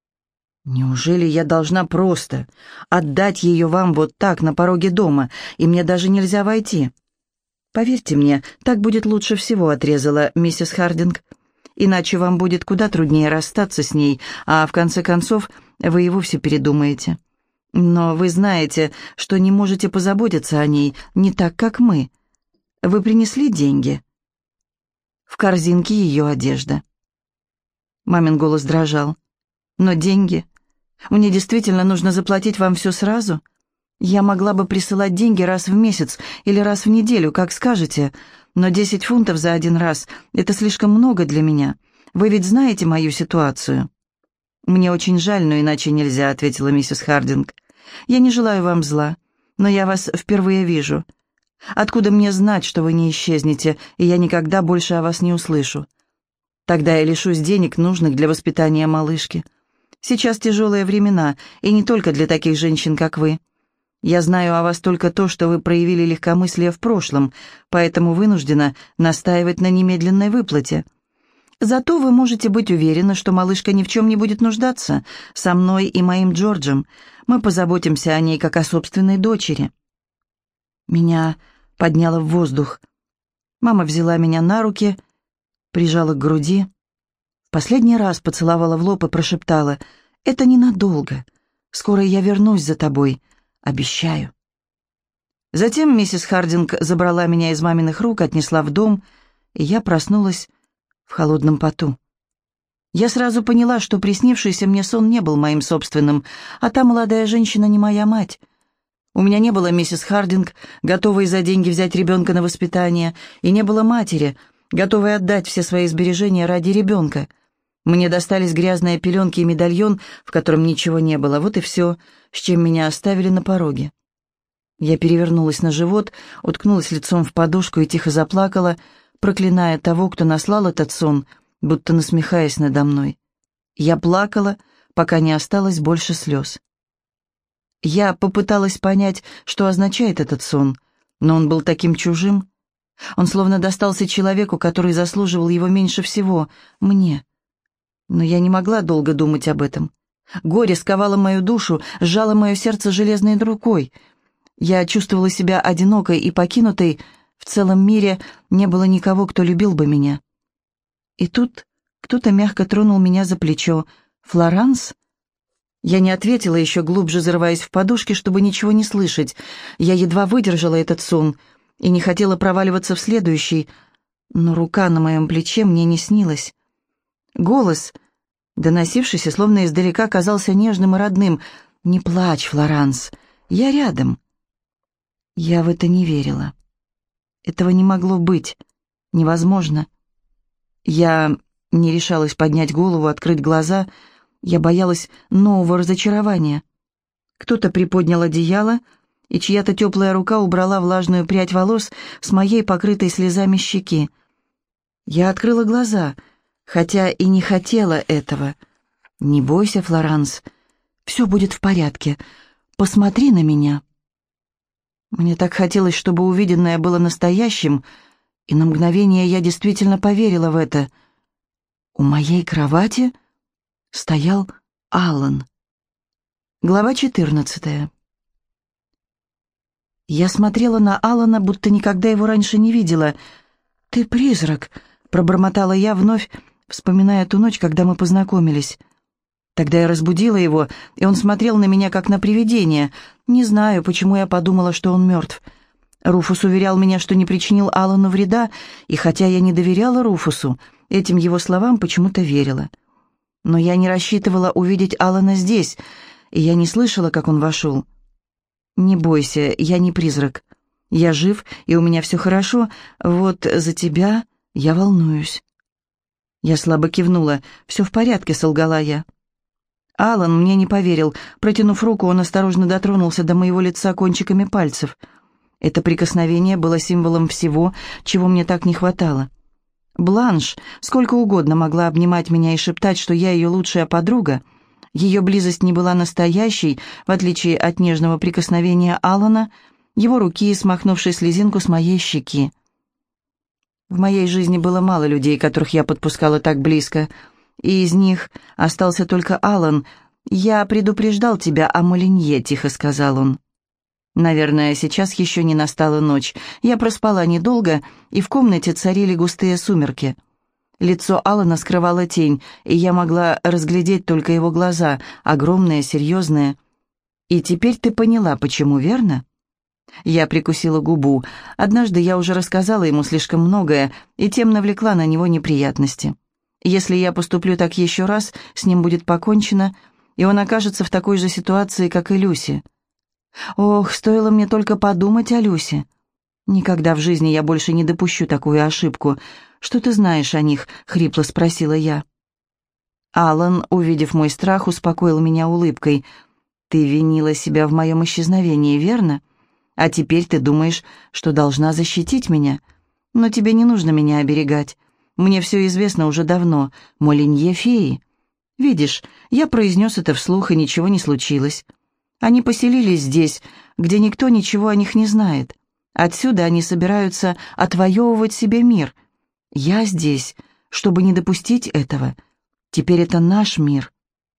«Неужели я должна просто отдать ее вам вот так на пороге дома, и мне даже нельзя войти?» «Поверьте мне, так будет лучше всего», — отрезала миссис Хардинг. «Иначе вам будет куда труднее расстаться с ней, а в конце концов вы и вовсе передумаете. Но вы знаете, что не можете позаботиться о ней не так, как мы. Вы принесли деньги?» В корзинке ее одежда. Мамин голос дрожал. «Но деньги? Мне действительно нужно заплатить вам все сразу? Я могла бы присылать деньги раз в месяц или раз в неделю, как скажете, но десять фунтов за один раз — это слишком много для меня. Вы ведь знаете мою ситуацию». «Мне очень жаль, но иначе нельзя», — ответила миссис Хардинг. «Я не желаю вам зла, но я вас впервые вижу. Откуда мне знать, что вы не исчезнете, и я никогда больше о вас не услышу? Тогда я лишусь денег, нужных для воспитания малышки. Сейчас тяжелые времена, и не только для таких женщин, как вы. Я знаю о вас только то, что вы проявили легкомыслие в прошлом, поэтому вынуждена настаивать на немедленной выплате. Зато вы можете быть уверены, что малышка ни в чем не будет нуждаться. Со мной и моим Джорджем мы позаботимся о ней, как о собственной дочери». Меня подняло в воздух. Мама взяла меня на руки, прижала к груди, в последний раз поцеловала в лоб и прошептала: «Это ненадолго. Скоро я вернусь за тобой. Обещаю». Затем миссис Хардинг забрала меня из маминых рук, отнесла в дом, и я проснулась в холодном поту. Я сразу поняла, что приснившийся мне сон не был моим собственным, а та молодая женщина не моя мать. У меня не было миссис Хардинг, готовой за деньги взять ребенка на воспитание, и не было матери, готовой отдать все свои сбережения ради ребенка. Мне достались грязные пеленки и медальон, в котором ничего не было. Вот и все, с чем меня оставили на пороге. Я перевернулась на живот, уткнулась лицом в подушку и тихо заплакала, проклиная того, кто наслал этот сон, будто насмехаясь надо мной. Я плакала, пока не осталось больше слез. Я попыталась понять, что означает этот сон, но он был таким чужим. Он словно достался человеку, который заслуживал его меньше всего, мне. Но я не могла долго думать об этом. Горе сковало мою душу, сжало мое сердце железной рукой. Я чувствовала себя одинокой и покинутой. В целом мире не было никого, кто любил бы меня. И тут кто-то мягко тронул меня за плечо. «Флоранс?» Я не ответила, еще глубже зарываясь в подушки, чтобы ничего не слышать. Я едва выдержала этот сон и не хотела проваливаться в следующий. но рука на моем плече мне не снилась. Голос, доносившийся словно издалека, казался нежным и родным. «Не плачь, Флоранс, я рядом». Я в это не верила. Этого не могло быть. Невозможно. Я не решалась поднять голову, открыть глаза. Я боялась нового разочарования. Кто-то приподнял одеяло, и чья-то теплая рука убрала влажную прядь волос с моей покрытой слезами щеки. Я открыла глаза, хотя и не хотела этого. «Не бойся, Флоранс, все будет в порядке. Посмотри на меня». Мне так хотелось, чтобы увиденное было настоящим, и на мгновение я действительно поверила в это. У моей кровати стоял Аллан. Глава четырнадцатая. Я смотрела на Аллана, будто никогда его раньше не видела. «Ты призрак», — пробормотала я вновь, вспоминая ту ночь, когда мы познакомились. Тогда я разбудила его, и он смотрел на меня, как на привидение. Не знаю, почему я подумала, что он мертв. Руфус уверял меня, что не причинил Аллану вреда, и хотя я не доверяла Руфусу, этим его словам почему-то верила. Но я не рассчитывала увидеть Аллана здесь, и я не слышала, как он вошел. «Не бойся, я не призрак. Я жив, и у меня все хорошо. Вот за тебя я волнуюсь». Я слабо кивнула. «Все в порядке», — солгала я. Аллан мне не поверил. Протянув руку, он осторожно дотронулся до моего лица кончиками пальцев. Это прикосновение было символом всего, чего мне так не хватало. Бланш сколько угодно могла обнимать меня и шептать, что я ее лучшая подруга. Ее близость не была настоящей, в отличие от нежного прикосновения Аллана, его руки, смахнувшей слезинку с моей щеки. В моей жизни было мало людей, которых я подпускала так близко, и из них остался только Аллан. «Я предупреждал тебя о Молинье», — тихо сказал он. Наверное, сейчас еще не настала ночь. Я проспала недолго, и в комнате царили густые сумерки. Лицо Аллана скрывала тень, и я могла разглядеть только его глаза, огромные, серьезные. «И теперь ты поняла, почему, верно?» Я прикусила губу. Однажды я уже рассказала ему слишком многое, и тем навлекла на него неприятности. Если я поступлю так еще раз, с ним будет покончено, и он окажется в такой же ситуации, как и Люси. Ох, стоило мне только подумать о Люси. Никогда в жизни я больше не допущу такую ошибку. «Что ты знаешь о них?» — хрипло спросила я. Аллан, увидев мой страх, успокоил меня улыбкой. «Ты винила себя в моем исчезновении, верно? А теперь ты думаешь, что должна защитить меня? Но тебе не нужно меня оберегать. Мне все известно уже давно. Молинье феи. Видишь, я произнес это вслух, и ничего не случилось. Они поселились здесь, где никто ничего о них не знает. Отсюда они собираются отвоевывать себе мир. Я здесь, чтобы не допустить этого. Теперь это наш мир».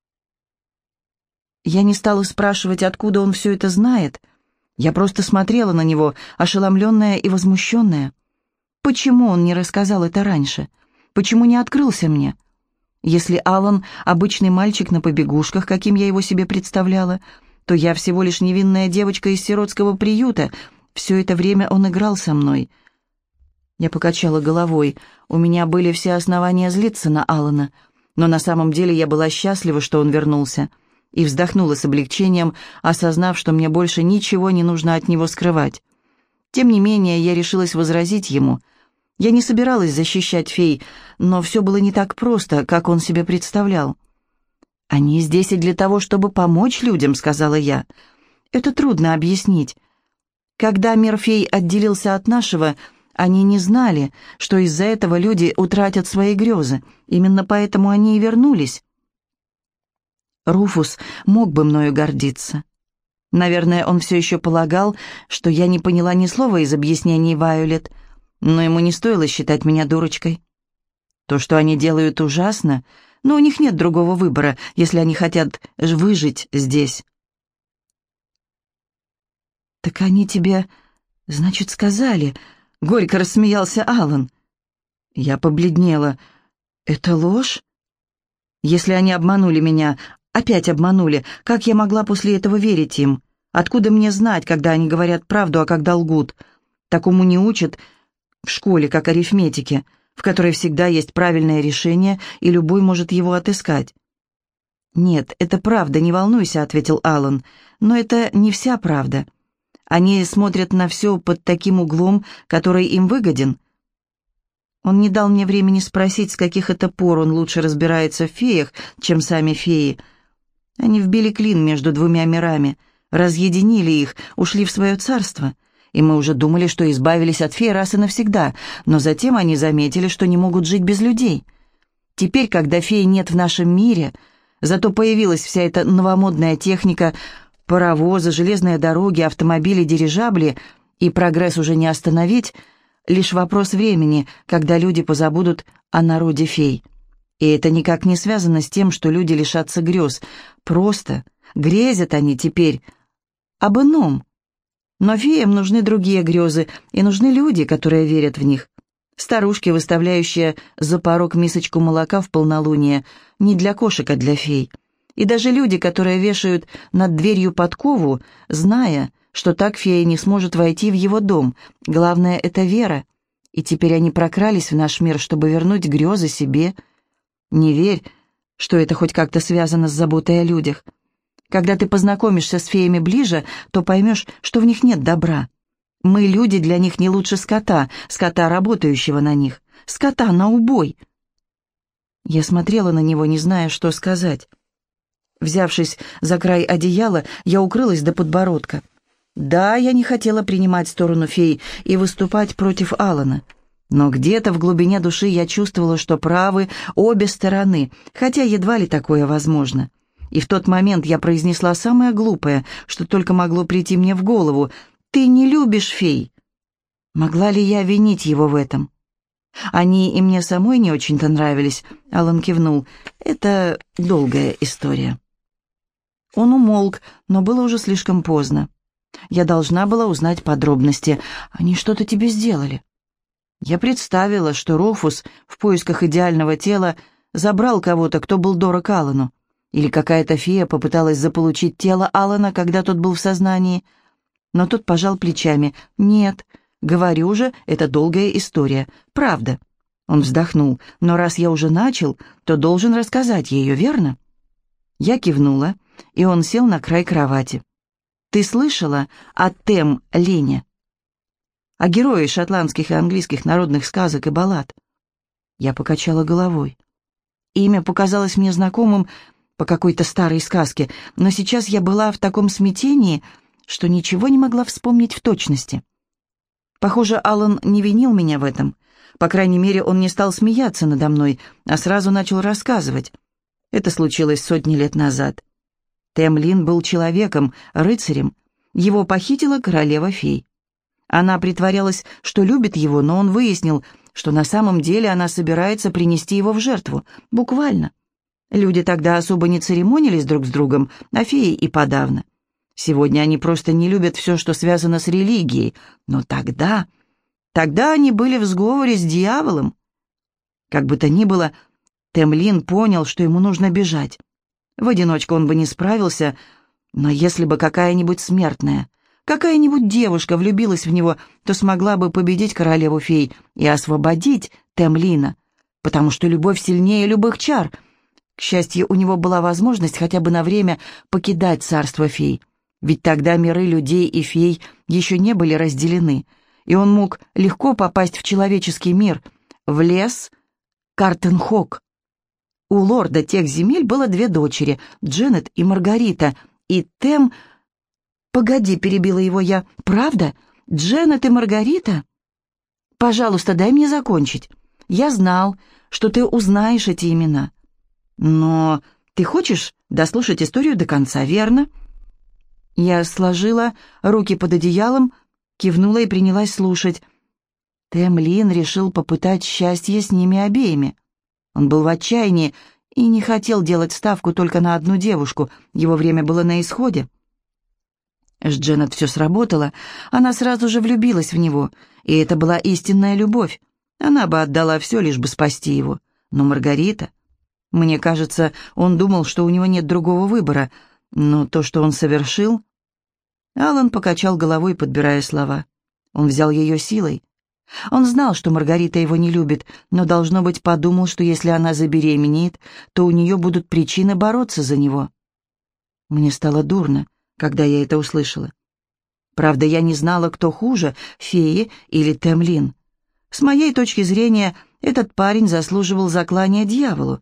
Я не стала спрашивать, откуда он все это знает. Я просто смотрела на него, ошеломленная и возмущенная. Почему он не рассказал это раньше? Почему не открылся мне? Если Аллан — обычный мальчик на побегушках, каким я его себе представляла, то я всего лишь невинная девочка из сиротского приюта. Все это время он играл со мной. Я покачала головой. У меня были все основания злиться на Аллана, но на самом деле я была счастлива, что он вернулся, и вздохнула с облегчением, осознав, что мне больше ничего не нужно от него скрывать. Тем не менее, я решилась возразить ему. Я не собиралась защищать фей, но все было не так просто, как он себе представлял. «Они здесь и для того, чтобы помочь людям», — сказала я. «Это трудно объяснить. Когда мир фей отделился от нашего, они не знали, что из-за этого люди утратят свои грезы. Именно поэтому они и вернулись. Руфус мог бы мною гордиться. Наверное, он все еще полагал, что я не поняла ни слова из объяснений Вайолет, но ему не стоило считать меня дурочкой. То, что они делают, ужасно, но у них нет другого выбора, если они хотят выжить здесь. «Так они тебе, значит, сказали?» — горько рассмеялся Аллан. Я побледнела. «Это ложь? Если они обманули меня, опять обманули, как я могла после этого верить им? Откуда мне знать, когда они говорят правду, а когда лгут? Такому не учат. в школе, как арифметике, в которой всегда есть правильное решение, и любой может его отыскать. «Нет, это правда, не волнуйся», — ответил Аллан, — «но это не вся правда. Они смотрят на все под таким углом, который им выгоден». Он не дал мне времени спросить, с каких это пор он лучше разбирается в феях, чем сами феи. Они вбили клин между двумя мирами, разъединили их, ушли в свое царство. И мы уже думали, что избавились от фей раз и навсегда, но затем они заметили, что не могут жить без людей. Теперь, когда феи нет в нашем мире, зато появилась вся эта новомодная техника, паровозы, железные дороги, автомобили, дирижабли, и прогресс уже не остановить, лишь вопрос времени, когда люди позабудут о народе фей. И это никак не связано с тем, что люди лишатся грез. Просто грезят они теперь об ином. Но феям нужны другие грезы, и нужны люди, которые верят в них. Старушки, выставляющие за порог мисочку молока в полнолуние, не для кошек, а для фей. И даже люди, которые вешают над дверью подкову, зная, что так фея не сможет войти в его дом. Главное — это вера. И теперь они прокрались в наш мир, чтобы вернуть грезы себе. Не верь, что это хоть как-то связано с заботой о людях. Когда ты познакомишься с феями ближе, то поймешь, что в них нет добра. Мы, люди, для них не лучше скота, скота, работающего на них, скота на убой. Я смотрела на него, не зная, что сказать. Взявшись за край одеяла, я укрылась до подбородка. Да, я не хотела принимать сторону фей и выступать против Аллана. Но где-то в глубине души я чувствовала, что правы обе стороны, хотя едва ли такое возможно. И в тот момент я произнесла самое глупое, что только могло прийти мне в голову. «Ты не любишь фей». Могла ли я винить его в этом? Они и мне самой не очень-то нравились. Аллан кивнул. Это долгая история. Он умолк, но было уже слишком поздно. Я должна была узнать подробности. Они что-то тебе сделали. Я представила, что Рофус в поисках идеального тела забрал кого-то, кто был дорог Аллану. Или какая-то фея попыталась заполучить тело Аллана, когда тот был в сознании. Но тот пожал плечами. «Нет, говорю же, это долгая история. Правда». Он вздохнул. «Но раз я уже начал, то должен рассказать ее, верно?» Я кивнула, и он сел на край кровати. «Ты слышала о Тем Лине? О герое шотландских и английских народных сказок и баллад?» Я покачала головой. Имя показалось мне знакомым по какой-то старой сказке, но сейчас я была в таком смятении, что ничего не могла вспомнить в точности. Похоже, Аллан не винил меня в этом. По крайней мере, он не стал смеяться надо мной, а сразу начал рассказывать. Это случилось сотни лет назад. Тем Лин был человеком, рыцарем. Его похитила королева-фей. Она притворялась, что любит его, но он выяснил, что на самом деле она собирается принести его в жертву. Буквально. Люди тогда особо не церемонились друг с другом, а феи и подавно. Сегодня они просто не любят все, что связано с религией. Но тогда... Тогда они были в сговоре с дьяволом. Как бы то ни было, Тем Лин понял, что ему нужно бежать. В одиночку он бы не справился, но если бы какая-нибудь смертная, какая-нибудь девушка влюбилась в него, то смогла бы победить королеву-фей и освободить Тем Лина, потому что любовь сильнее любых чар. К счастью, у него была возможность хотя бы на время покидать царство фей, ведь тогда миры людей и фей еще не были разделены, и он мог легко попасть в человеческий мир, в лес Картенхок. У лорда тех земель было две дочери, Дженет и Маргарита, и Тем... «Погоди», — перебила его я, — «правда? Дженет и Маргарита?» «Пожалуйста, дай мне закончить. Я знал, что ты узнаешь эти имена. Но ты хочешь дослушать историю до конца, верно?» Я сложила руки под одеялом, кивнула и принялась слушать. Тем Лин решил попытать счастье с ними обеими. Он был в отчаянии и не хотел делать ставку только на одну девушку. Его время было на исходе. С Дженет все сработало. Она сразу же влюбилась в него, и это была истинная любовь. Она бы отдала все, лишь бы спасти его. Но Маргарита... Мне кажется, он думал, что у него нет другого выбора, но то, что он совершил... Аллан покачал головой, подбирая слова. Он взял ее силой. Он знал, что Маргарита его не любит, но, должно быть, подумал, что если она забеременеет, то у нее будут причины бороться за него. Мне стало дурно, когда я это услышала. Правда, я не знала, кто хуже, феи или Темлин. С моей точки зрения, этот парень заслуживал заклания дьяволу.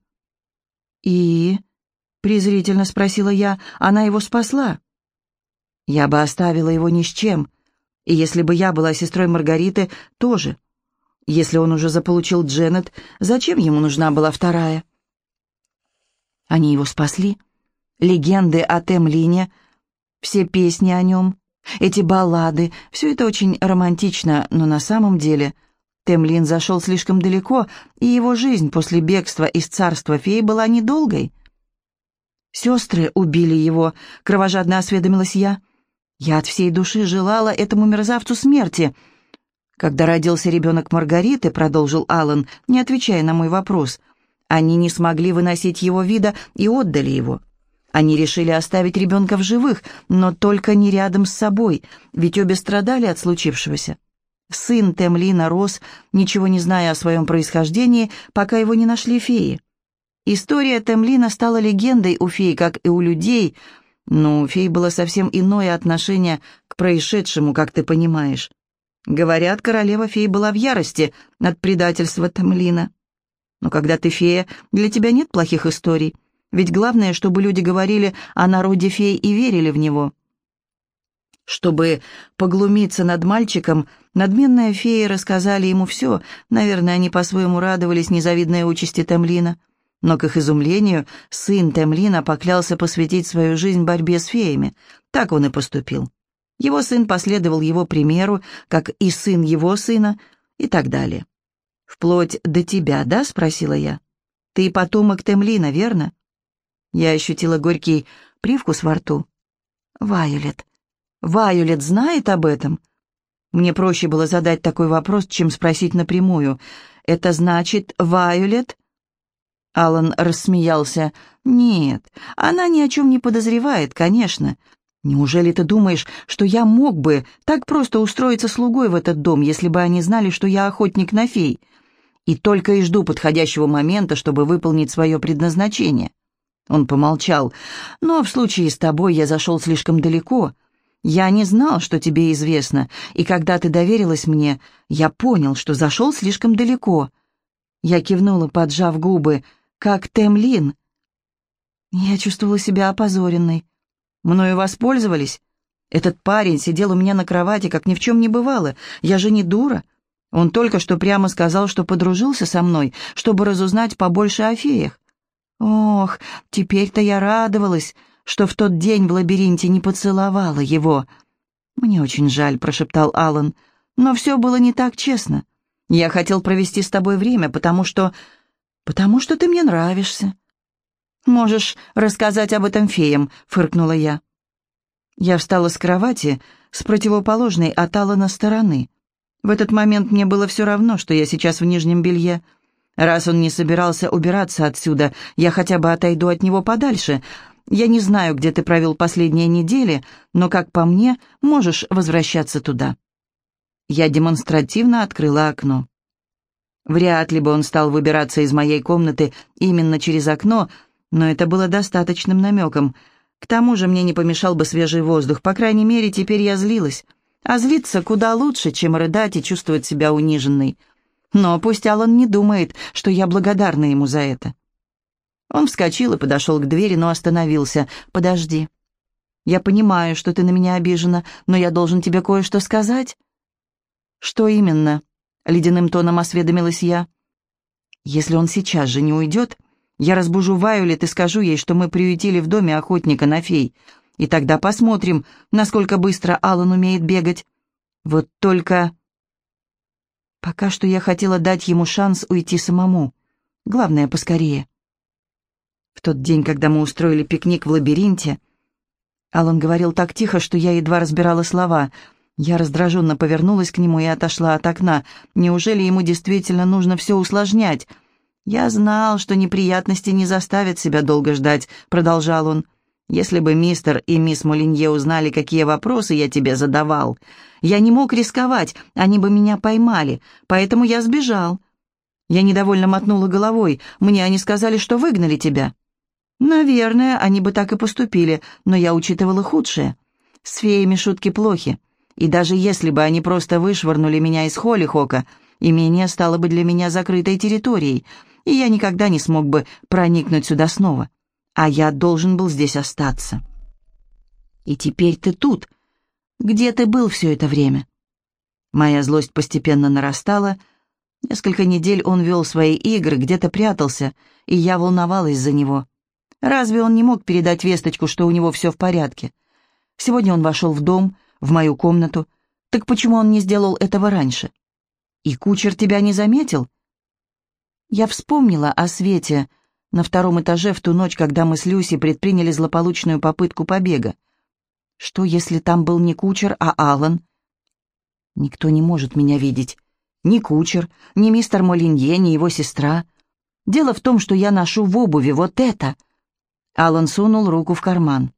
«И?» — презрительно спросила я. «Она его спасла?» «Я бы оставила его ни с чем. И если бы я была сестрой Маргариты, тоже. Если он уже заполучил Дженнет, зачем ему нужна была вторая?» Они его спасли. Легенды о Темлине, все песни о нем, эти баллады, все это очень романтично, но на самом деле Темлин зашел слишком далеко, и его жизнь после бегства из царства фей была недолгой. «Сестры убили его», — кровожадно осведомилась я. «Я от всей души желала этому мерзавцу смерти». «Когда родился ребенок Маргариты», — продолжил Аллан, не отвечая на мой вопрос, «они не смогли выносить его вида и отдали его. Они решили оставить ребенка в живых, но только не рядом с собой, ведь обе страдали от случившегося. Сын Темлина рос, ничего не зная о своем происхождении, пока его не нашли феи. История Темлина стала легендой у фей, как и у людей, но у фей было совсем иное отношение к происшедшему, как ты понимаешь. Говорят, королева фей была в ярости от предательства Темлина. Но когда ты фея, для тебя нет плохих историй. Ведь главное, чтобы люди говорили о народе фей и верили в него. Чтобы поглумиться над мальчиком, надменные феи рассказали ему все. Наверное, они по-своему радовались незавидной участи Темлина. Но, к их изумлению, сын Темлина поклялся посвятить свою жизнь борьбе с феями. Так он и поступил. Его сын последовал его примеру, как и сын его сына, и так далее. «Вплоть до тебя, да?» — спросила я. «Ты потомок Темлина, верно?» Я ощутила горький привкус во рту. «Вайолет. Вайолет знает об этом?» Мне проще было задать такой вопрос, чем спросить напрямую. «Это значит, Вайолет?» Аллан рассмеялся. «Нет, она ни о чем не подозревает, конечно. Неужели ты думаешь, что я мог бы так просто устроиться слугой в этот дом, если бы они знали, что я охотник на фей, и только и жду подходящего момента, чтобы выполнить свое предназначение?» Он помолчал. «Но в случае с тобой я зашел слишком далеко. Я не знал, что тебе известно, и когда ты доверилась мне, я понял, что зашел слишком далеко». Я кивнула, поджав губы, как Темлин. Я чувствовала себя опозоренной. Мною воспользовались. Этот парень сидел у меня на кровати, как ни в чем не бывало. Я же не дура. Он только что прямо сказал, что подружился со мной, чтобы разузнать побольше о феях. Ох, теперь-то я радовалась, что в тот день в лабиринте не поцеловала его. «Мне очень жаль», — прошептал Аллан, — «но все было не так честно. Я хотел провести с тобой время, потому что... потому что ты мне нравишься». «Можешь рассказать об этом феям», — фыркнула я. Я встала с кровати с противоположной от Аллана стороны. В этот момент мне было все равно, что я сейчас в нижнем белье. Раз он не собирался убираться отсюда, я хотя бы отойду от него подальше. Я не знаю, где ты провел последние недели, но, как по мне, можешь возвращаться туда. Я демонстративно открыла окно. Вряд ли бы он стал выбираться из моей комнаты именно через окно, но это было достаточным намеком. К тому же мне не помешал бы свежий воздух, по крайней мере, теперь я злилась. А злиться куда лучше, чем рыдать и чувствовать себя униженной. Но пусть Аллан не думает, что я благодарна ему за это. Он вскочил и подошел к двери, но остановился. «Подожди. Я понимаю, что ты на меня обижена, но я должен тебе кое-что сказать». «Что именно?» — ледяным тоном осведомилась я. «Если он сейчас же не уйдет, я разбужу Вайолет и скажу ей, что мы приютили в доме охотника на фей, и тогда посмотрим, насколько быстро Аллан умеет бегать. Вот только...» Пока что я хотела дать ему шанс уйти самому. Главное, поскорее. В тот день, когда мы устроили пикник в лабиринте, Аллан говорил так тихо, что я едва разбирала слова. Я раздраженно повернулась к нему и отошла от окна. Неужели ему действительно нужно все усложнять? «Я знал, что неприятности не заставят себя долго ждать», — продолжал он. Если бы мистер и мисс Молинье узнали, какие вопросы я тебе задавал, я не мог рисковать, они бы меня поймали, поэтому я сбежал. Я недовольно мотнула головой. Мне они сказали, что выгнали тебя. Наверное, они бы так и поступили, но я учитывала худшее. С феями шутки плохи. И даже если бы они просто вышвырнули меня из Холлихока, имение стало бы для меня закрытой территорией, и я никогда не смог бы проникнуть сюда снова. А я должен был здесь остаться. И теперь ты тут. Где ты был все это время? Моя злость постепенно нарастала. Несколько недель он вел свои игры, где-то прятался, и я волновалась за него. Разве он не мог передать весточку, что у него все в порядке? Сегодня он вошел в дом, в мою комнату. Так почему он не сделал этого раньше? И кучер тебя не заметил? Я вспомнила о Свете на втором этаже в ту ночь, когда мы с Люси предприняли злополучную попытку побега. Что, если там был не кучер, а Алан? Никто не может меня видеть. Ни кучер, ни мистер Молинье, ни его сестра. Дело в том, что я ношу в обуви вот это. Алан сунул руку в карман.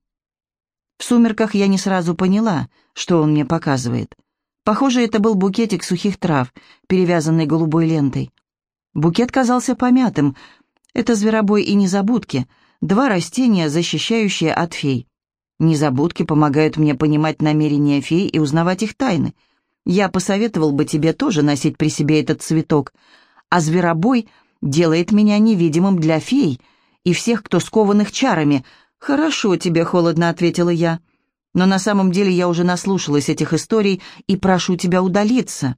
В сумерках я не сразу поняла, что он мне показывает. Похоже, это был букетик сухих трав, перевязанный голубой лентой. Букет казался помятым. Это зверобой и незабудки, два растения, защищающие от фей. Незабудки помогают мне понимать намерения фей и узнавать их тайны. Я посоветовал бы тебе тоже носить при себе этот цветок. А зверобой делает меня невидимым для фей и всех, кто скован их чарами. «Хорошо тебе», — холодно ответила я. «Но на самом деле я уже наслушалась этих историй и прошу тебя удалиться».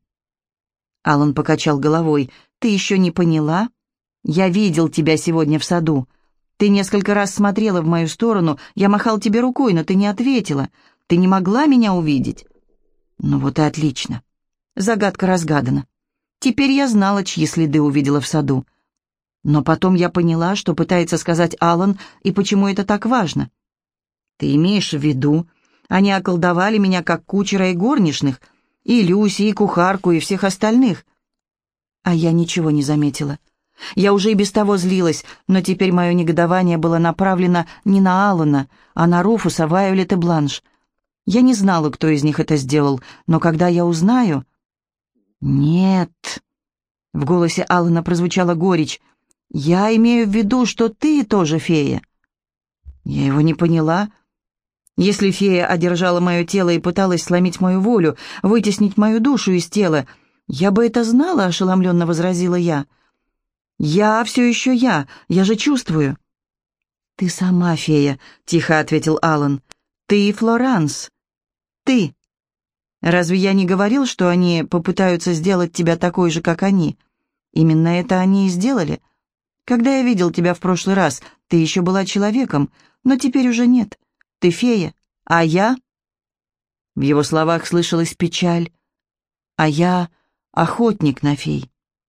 Алан покачал головой. «Ты еще не поняла? Я видел тебя сегодня в саду. Ты несколько раз смотрела в мою сторону, я махал тебе рукой, но ты не ответила. Ты не могла меня увидеть». «Ну вот и отлично. Загадка разгадана. Теперь я знала, чьи следы увидела в саду. Но потом я поняла, что пытается сказать Алан, и почему это так важно. Ты имеешь в виду, они околдовали меня как кучера и горничных, и Люси, и кухарку, и всех остальных. А я ничего не заметила. Я уже и без того злилась, но теперь мое негодование было направлено не на Алана, а на Руфуса, Вайолет и Бланш. Я не знала, кто из них это сделал, но когда я узнаю... «Нет», — в голосе Алана прозвучала горечь, — «я имею в виду, что ты тоже фея». Я его не поняла. Если фея одержала мое тело и пыталась сломить мою волю, вытеснить мою душу из тела, я бы это знала, ошеломленно возразила я. «Я все еще я, я же чувствую». «Ты сама фея», — тихо ответил Алан. «Ты Флоранс. Ты. Разве я не говорил, что они попытаются сделать тебя такой же, как они? Именно это они и сделали. Когда я видел тебя в прошлый раз, ты еще была человеком, но теперь уже нет. Ты фея, а я...» В его словах слышалась печаль. «А я охотник на фей».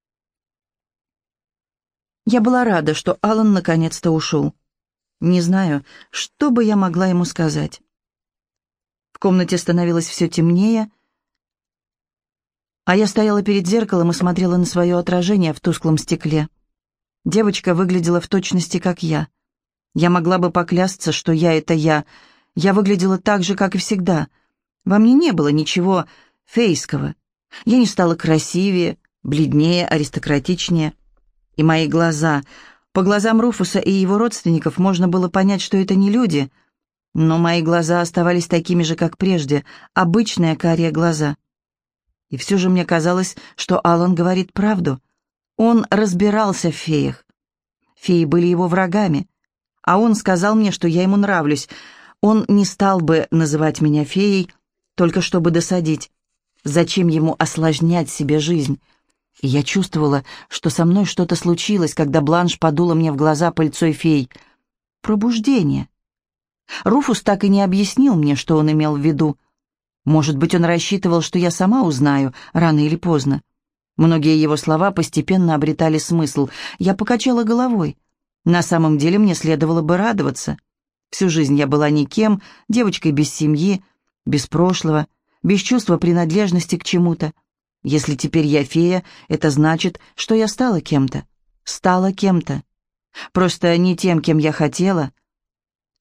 Я была рада, что Алан наконец-то ушел. Не знаю, что бы я могла ему сказать. В комнате становилось все темнее, а я стояла перед зеркалом и смотрела на свое отражение в тусклом стекле. Девочка выглядела в точности, как я. Я могла бы поклясться, что я — это я. Я выглядела так же, как и всегда. Во мне не было ничего фейского. Я не стала красивее, бледнее, аристократичнее. И мои глаза... По глазам Руфуса и его родственников можно было понять, что это не люди, но мои глаза оставались такими же, как прежде, обычные карие глаза. И все же мне казалось, что Алан говорит правду. Он разбирался в феях. Феи были его врагами, а он сказал мне, что я ему нравлюсь. Он не стал бы называть меня феей, только чтобы досадить. Зачем ему осложнять себе жизнь? И я чувствовала, что со мной что-то случилось, когда Бланш подула мне в глаза пыльцой фей. Пробуждение. Руфус так и не объяснил мне, что он имел в виду. Может быть, он рассчитывал, что я сама узнаю, рано или поздно. Многие его слова постепенно обретали смысл. Я покачала головой. На самом деле мне следовало бы радоваться. Всю жизнь я была никем, девочкой без семьи, без прошлого, без чувства принадлежности к чему-то. Если теперь я фея, это значит, что я стала кем-то. Стала кем-то. Просто не тем, кем я хотела.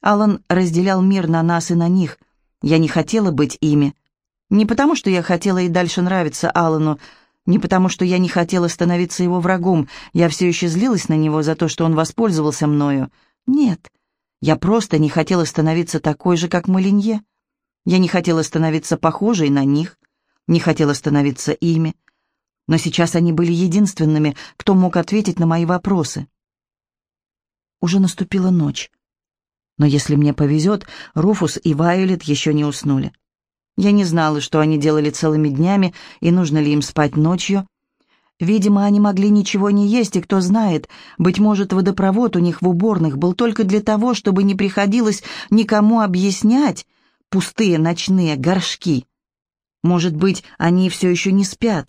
Алан разделял мир на нас и на них. Я не хотела быть ими. Не потому, что я хотела и дальше нравиться Алану, не потому, что я не хотела становиться его врагом, я все еще злилась на него за то, что он воспользовался мною. Нет, я просто не хотела становиться такой же, как Молинье. Я не хотела становиться похожей на них, не хотела становиться ими. Но сейчас они были единственными, кто мог ответить на мои вопросы. Уже наступила ночь. Но если мне повезет, Руфус и Вайолет еще не уснули. Я не знала, что они делали целыми днями и нужно ли им спать ночью. Видимо, они могли ничего не есть, и кто знает, быть может, водопровод у них в уборных был только для того, чтобы не приходилось никому объяснять пустые ночные горшки. Может быть, они все еще не спят.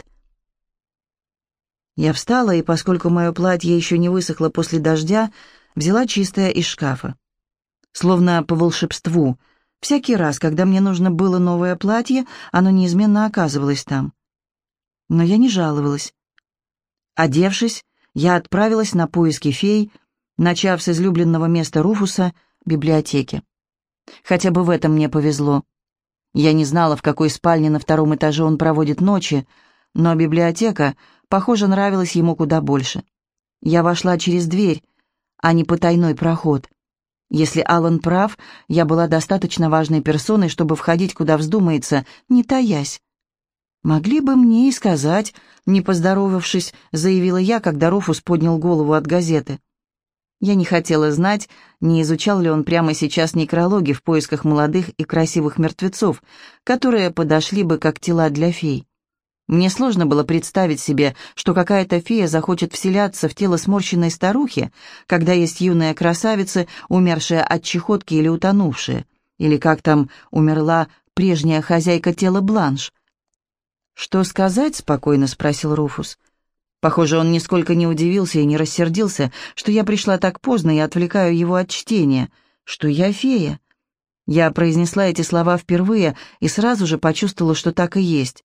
Я встала, и поскольку мое платье еще не высохло после дождя, взяла чистое из шкафа. Словно по волшебству, всякий раз, когда мне нужно было новое платье, оно неизменно оказывалось там. Но я не жаловалась. Одевшись, я отправилась на поиски фей, начав с излюбленного места Руфуса — библиотеки. Хотя бы в этом мне повезло. Я не знала, в какой спальне на втором этаже он проводит ночи, но библиотека, похоже, нравилась ему куда больше. Я вошла через дверь, а не потайной проход. Если Алан прав, я была достаточно важной персоной, чтобы входить, куда вздумается, не таясь. «Могли бы мне и сказать», — не поздоровавшись, заявила я, когда Руфус поднял голову от газеты. Я не хотела знать, не изучал ли он прямо сейчас некрологи в поисках молодых и красивых мертвецов, которые подошли бы как тела для фей. Мне сложно было представить себе, что какая-то фея захочет вселяться в тело сморщенной старухи, когда есть юные красавицы, умершие от чехотки или утонувшие, или как там умерла прежняя хозяйка тела Бланш. «Что сказать?» — спокойно спросил Руфус. Похоже, он нисколько не удивился и не рассердился, что я пришла так поздно и отвлекаю его от чтения, что я фея. Я произнесла эти слова впервые и сразу же почувствовала, что так и есть.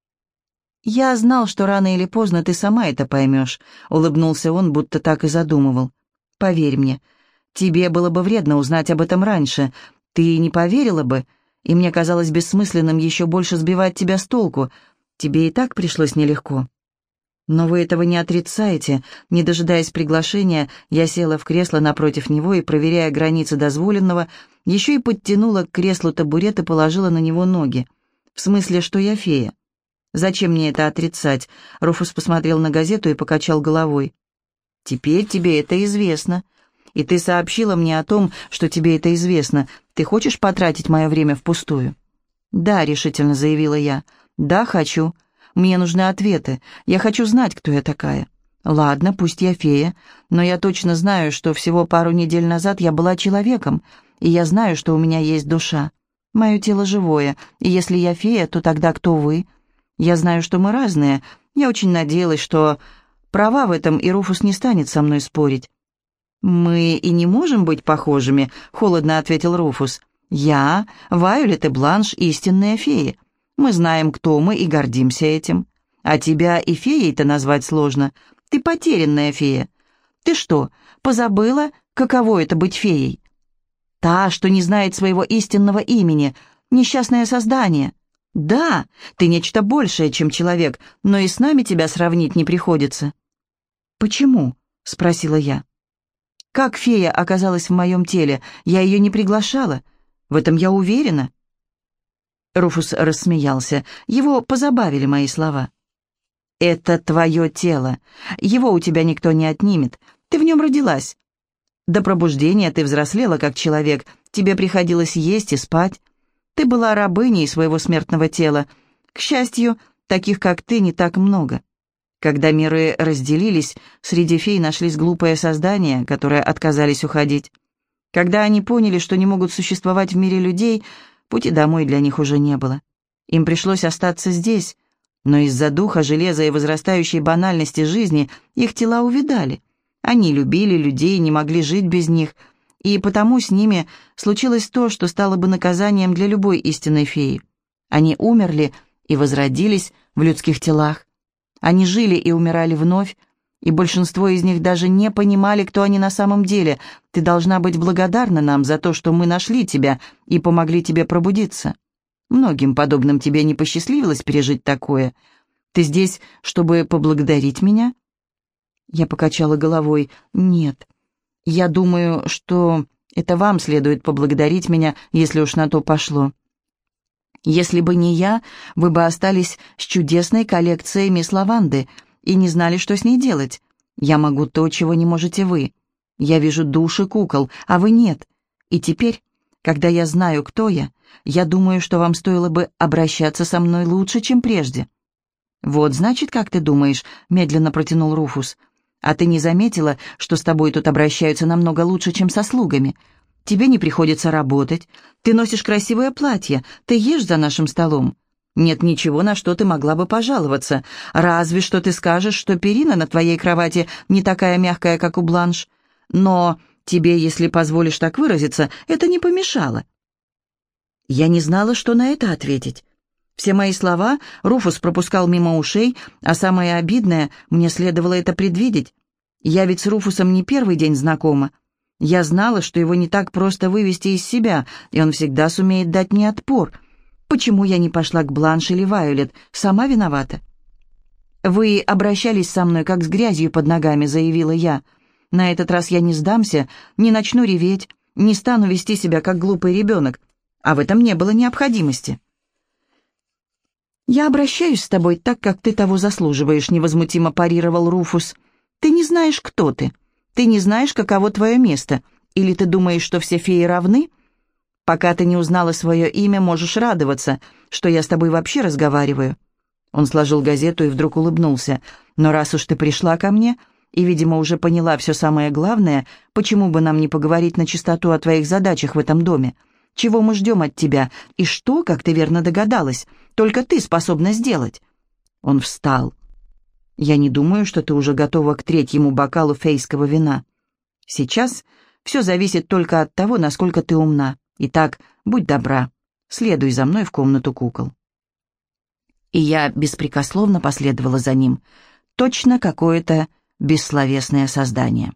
«Я знал, что рано или поздно ты сама это поймешь», — улыбнулся он, будто так и задумывал. «Поверь мне, тебе было бы вредно узнать об этом раньше. Ты не поверила бы, и мне казалось бессмысленным еще больше сбивать тебя с толку. Тебе и так пришлось нелегко». «Но вы этого не отрицаете». Не дожидаясь приглашения, я села в кресло напротив него и, проверяя границы дозволенного, еще и подтянула к креслу табурет и положила на него ноги. «В смысле, что я фея?» «Зачем мне это отрицать?» Руфус посмотрел на газету и покачал головой. «Теперь тебе это известно. И ты сообщила мне о том, что тебе это известно. Ты хочешь потратить мое время впустую?» «Да», — решительно заявила я. «Да, хочу. Мне нужны ответы. Я хочу знать, кто я такая». «Ладно, пусть я фея, но я точно знаю, что всего пару недель назад я была человеком, и я знаю, что у меня есть душа. Мое тело живое, и если я фея, то тогда кто вы?» «Я знаю, что мы разные. Я очень надеялась, что права в этом, и Руфус не станет со мной спорить». «Мы и не можем быть похожими», — холодно ответил Руфус. «Я, Вайолет и Бланш — истинные феи. Мы знаем, кто мы, и гордимся этим. А тебя и феей-то назвать сложно. Ты потерянная фея. Ты что, позабыла, каково это быть феей? Та, что не знает своего истинного имени, несчастное создание. Да, ты нечто большее, чем человек, но и с нами тебя сравнить не приходится». «Почему?» — спросила я. «Как фея оказалась в моем теле? Я ее не приглашала. В этом я уверена». Руфус рассмеялся. Его позабавили мои слова. «Это твое тело. Его у тебя никто не отнимет. Ты в нем родилась. До пробуждения ты взрослела как человек. Тебе приходилось есть и спать. Ты была рабыней своего смертного тела. К счастью, таких, как ты, не так много. Когда миры разделились, среди фей нашлись глупые создания, которые отказались уходить. Когда они поняли, что не могут существовать в мире людей, пути домой для них уже не было. Им пришлось остаться здесь, но из-за духа, железа и возрастающей банальности жизни их тела увядали. Они любили людей и не могли жить без них, и потому с ними случилось то, что стало бы наказанием для любой истинной феи. Они умерли и возродились в людских телах. Они жили и умирали вновь, и большинство из них даже не понимали, кто они на самом деле. Ты должна быть благодарна нам за то, что мы нашли тебя и помогли тебе пробудиться. Многим подобным тебе не посчастливилось пережить такое. Ты здесь, чтобы поблагодарить меня?» Я покачала головой. «Нет. Я думаю, что это вам следует поблагодарить меня, если уж на то пошло. Если бы не я, вы бы остались с чудесной коллекцией мисс Лаванды и не знали, что с ней делать. Я могу то, чего не можете вы. Я вижу души кукол, а вы нет. И теперь, когда я знаю, кто я, я думаю, что вам стоило бы обращаться со мной лучше, чем прежде». «Вот, значит, как ты думаешь», — медленно протянул Руфус. «А ты не заметила, что с тобой тут обращаются намного лучше, чем со слугами? Тебе не приходится работать, ты носишь красивое платье, ты ешь за нашим столом. Нет ничего, на что ты могла бы пожаловаться, разве что ты скажешь, что перина на твоей кровати не такая мягкая, как у Бланш. Но тебе, если позволишь так выразиться, это не помешало». Я не знала, что на это ответить. Все мои слова Руфус пропускал мимо ушей, а самое обидное, мне следовало это предвидеть. Я ведь с Руфусом не первый день знакома. Я знала, что его не так просто вывести из себя, и он всегда сумеет дать мне отпор. Почему я не пошла к Бланш или Вайолет? Сама виновата. «Вы обращались со мной, как с грязью под ногами», — заявила я. «На этот раз я не сдамся, не начну реветь, не стану вести себя, как глупый ребенок. А в этом не было необходимости». «Я обращаюсь с тобой так, как ты того заслуживаешь», — невозмутимо парировал Руфус. «Ты не знаешь, кто ты. Ты не знаешь, каково твое место. Или ты думаешь, что все феи равны? Пока ты не узнала свое имя, можешь радоваться, что я с тобой вообще разговариваю». Он сложил газету и вдруг улыбнулся. «Но раз уж ты пришла ко мне и, видимо, уже поняла все самое главное, почему бы нам не поговорить на чистоту о твоих задачах в этом доме? Чего мы ждем от тебя? И что, как ты верно догадалась, только ты способна сделать?» Он встал. «Я не думаю, что ты уже готова к третьему бокалу фейского вина. Сейчас все зависит только от того, насколько ты умна. Итак, будь добра, следуй за мной в комнату кукол». И я беспрекословно последовала за ним. Точно какое-то бессловесное создание.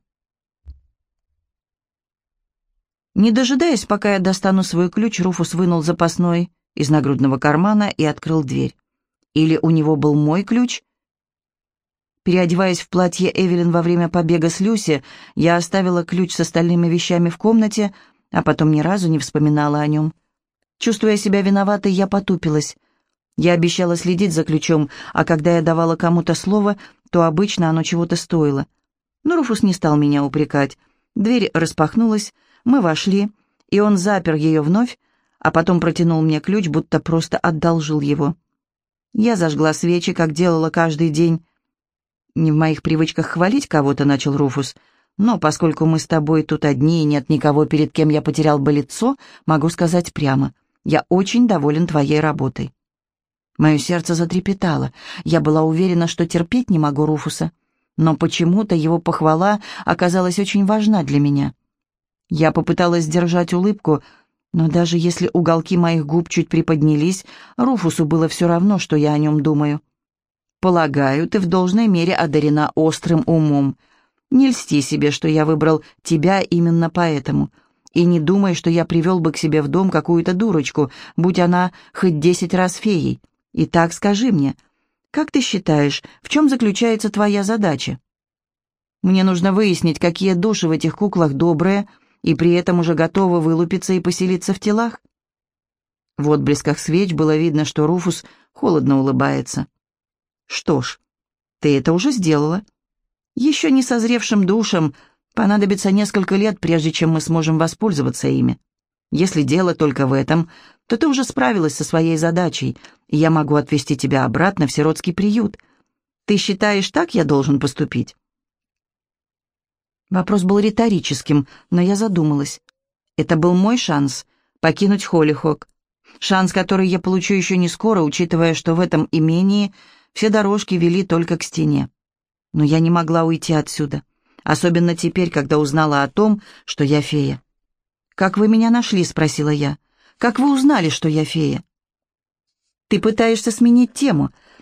Не дожидаясь, пока я достану свой ключ, Руфус вынул запасной из нагрудного кармана и открыл дверь. Или у него был мой ключ? Переодеваясь в платье Эвелин во время побега с Люси, я оставила ключ с остальными вещами в комнате, а потом ни разу не вспоминала о нем. Чувствуя себя виноватой, я потупилась. Я обещала следить за ключом, а когда я давала кому-то слово, то обычно оно чего-то стоило. Но Руфус не стал меня упрекать. Дверь распахнулась, мы вошли, и он запер ее вновь, а потом протянул мне ключ, будто просто одолжил его. Я зажгла свечи, как делала каждый день. «Не в моих привычках хвалить кого-то», — начал Руфус, «но поскольку мы с тобой тут одни и нет никого, перед кем я потерял бы лицо, могу сказать прямо, я очень доволен твоей работой». Мое сердце затрепетало. Я была уверена, что терпеть не могу Руфуса, но почему-то его похвала оказалась очень важна для меня. Я попыталась сдержать улыбку, но даже если уголки моих губ чуть приподнялись, Руфусу было все равно, что я о нем думаю. «Полагаю, ты в должной мере одарена острым умом. Не льсти себе, что я выбрал тебя именно поэтому. И не думай, что я привел бы к себе в дом какую-то дурочку, будь она хоть десять раз феей. Итак, скажи мне, как ты считаешь, в чем заключается твоя задача? Мне нужно выяснить, какие души в этих куклах добрые, и при этом уже готовы вылупиться и поселиться в телах». В отблесках свеч было видно, что Руфус холодно улыбается. «Что ж, ты это уже сделала. Еще не созревшим душам понадобится несколько лет, прежде чем мы сможем воспользоваться ими. Если дело только в этом, то ты уже справилась со своей задачей, и я могу отвезти тебя обратно в сиротский приют. Ты считаешь, так я должен поступить?» Вопрос был риторическим, но я задумалась. Это был мой шанс покинуть Холлихок. Шанс, который я получу еще не скоро, учитывая, что в этом имении все дорожки вели только к стене. Но я не могла уйти отсюда, особенно теперь, когда узнала о том, что я фея. «Как вы меня нашли?» — спросила я. «Как вы узнали, что я фея?» «Ты пытаешься сменить тему.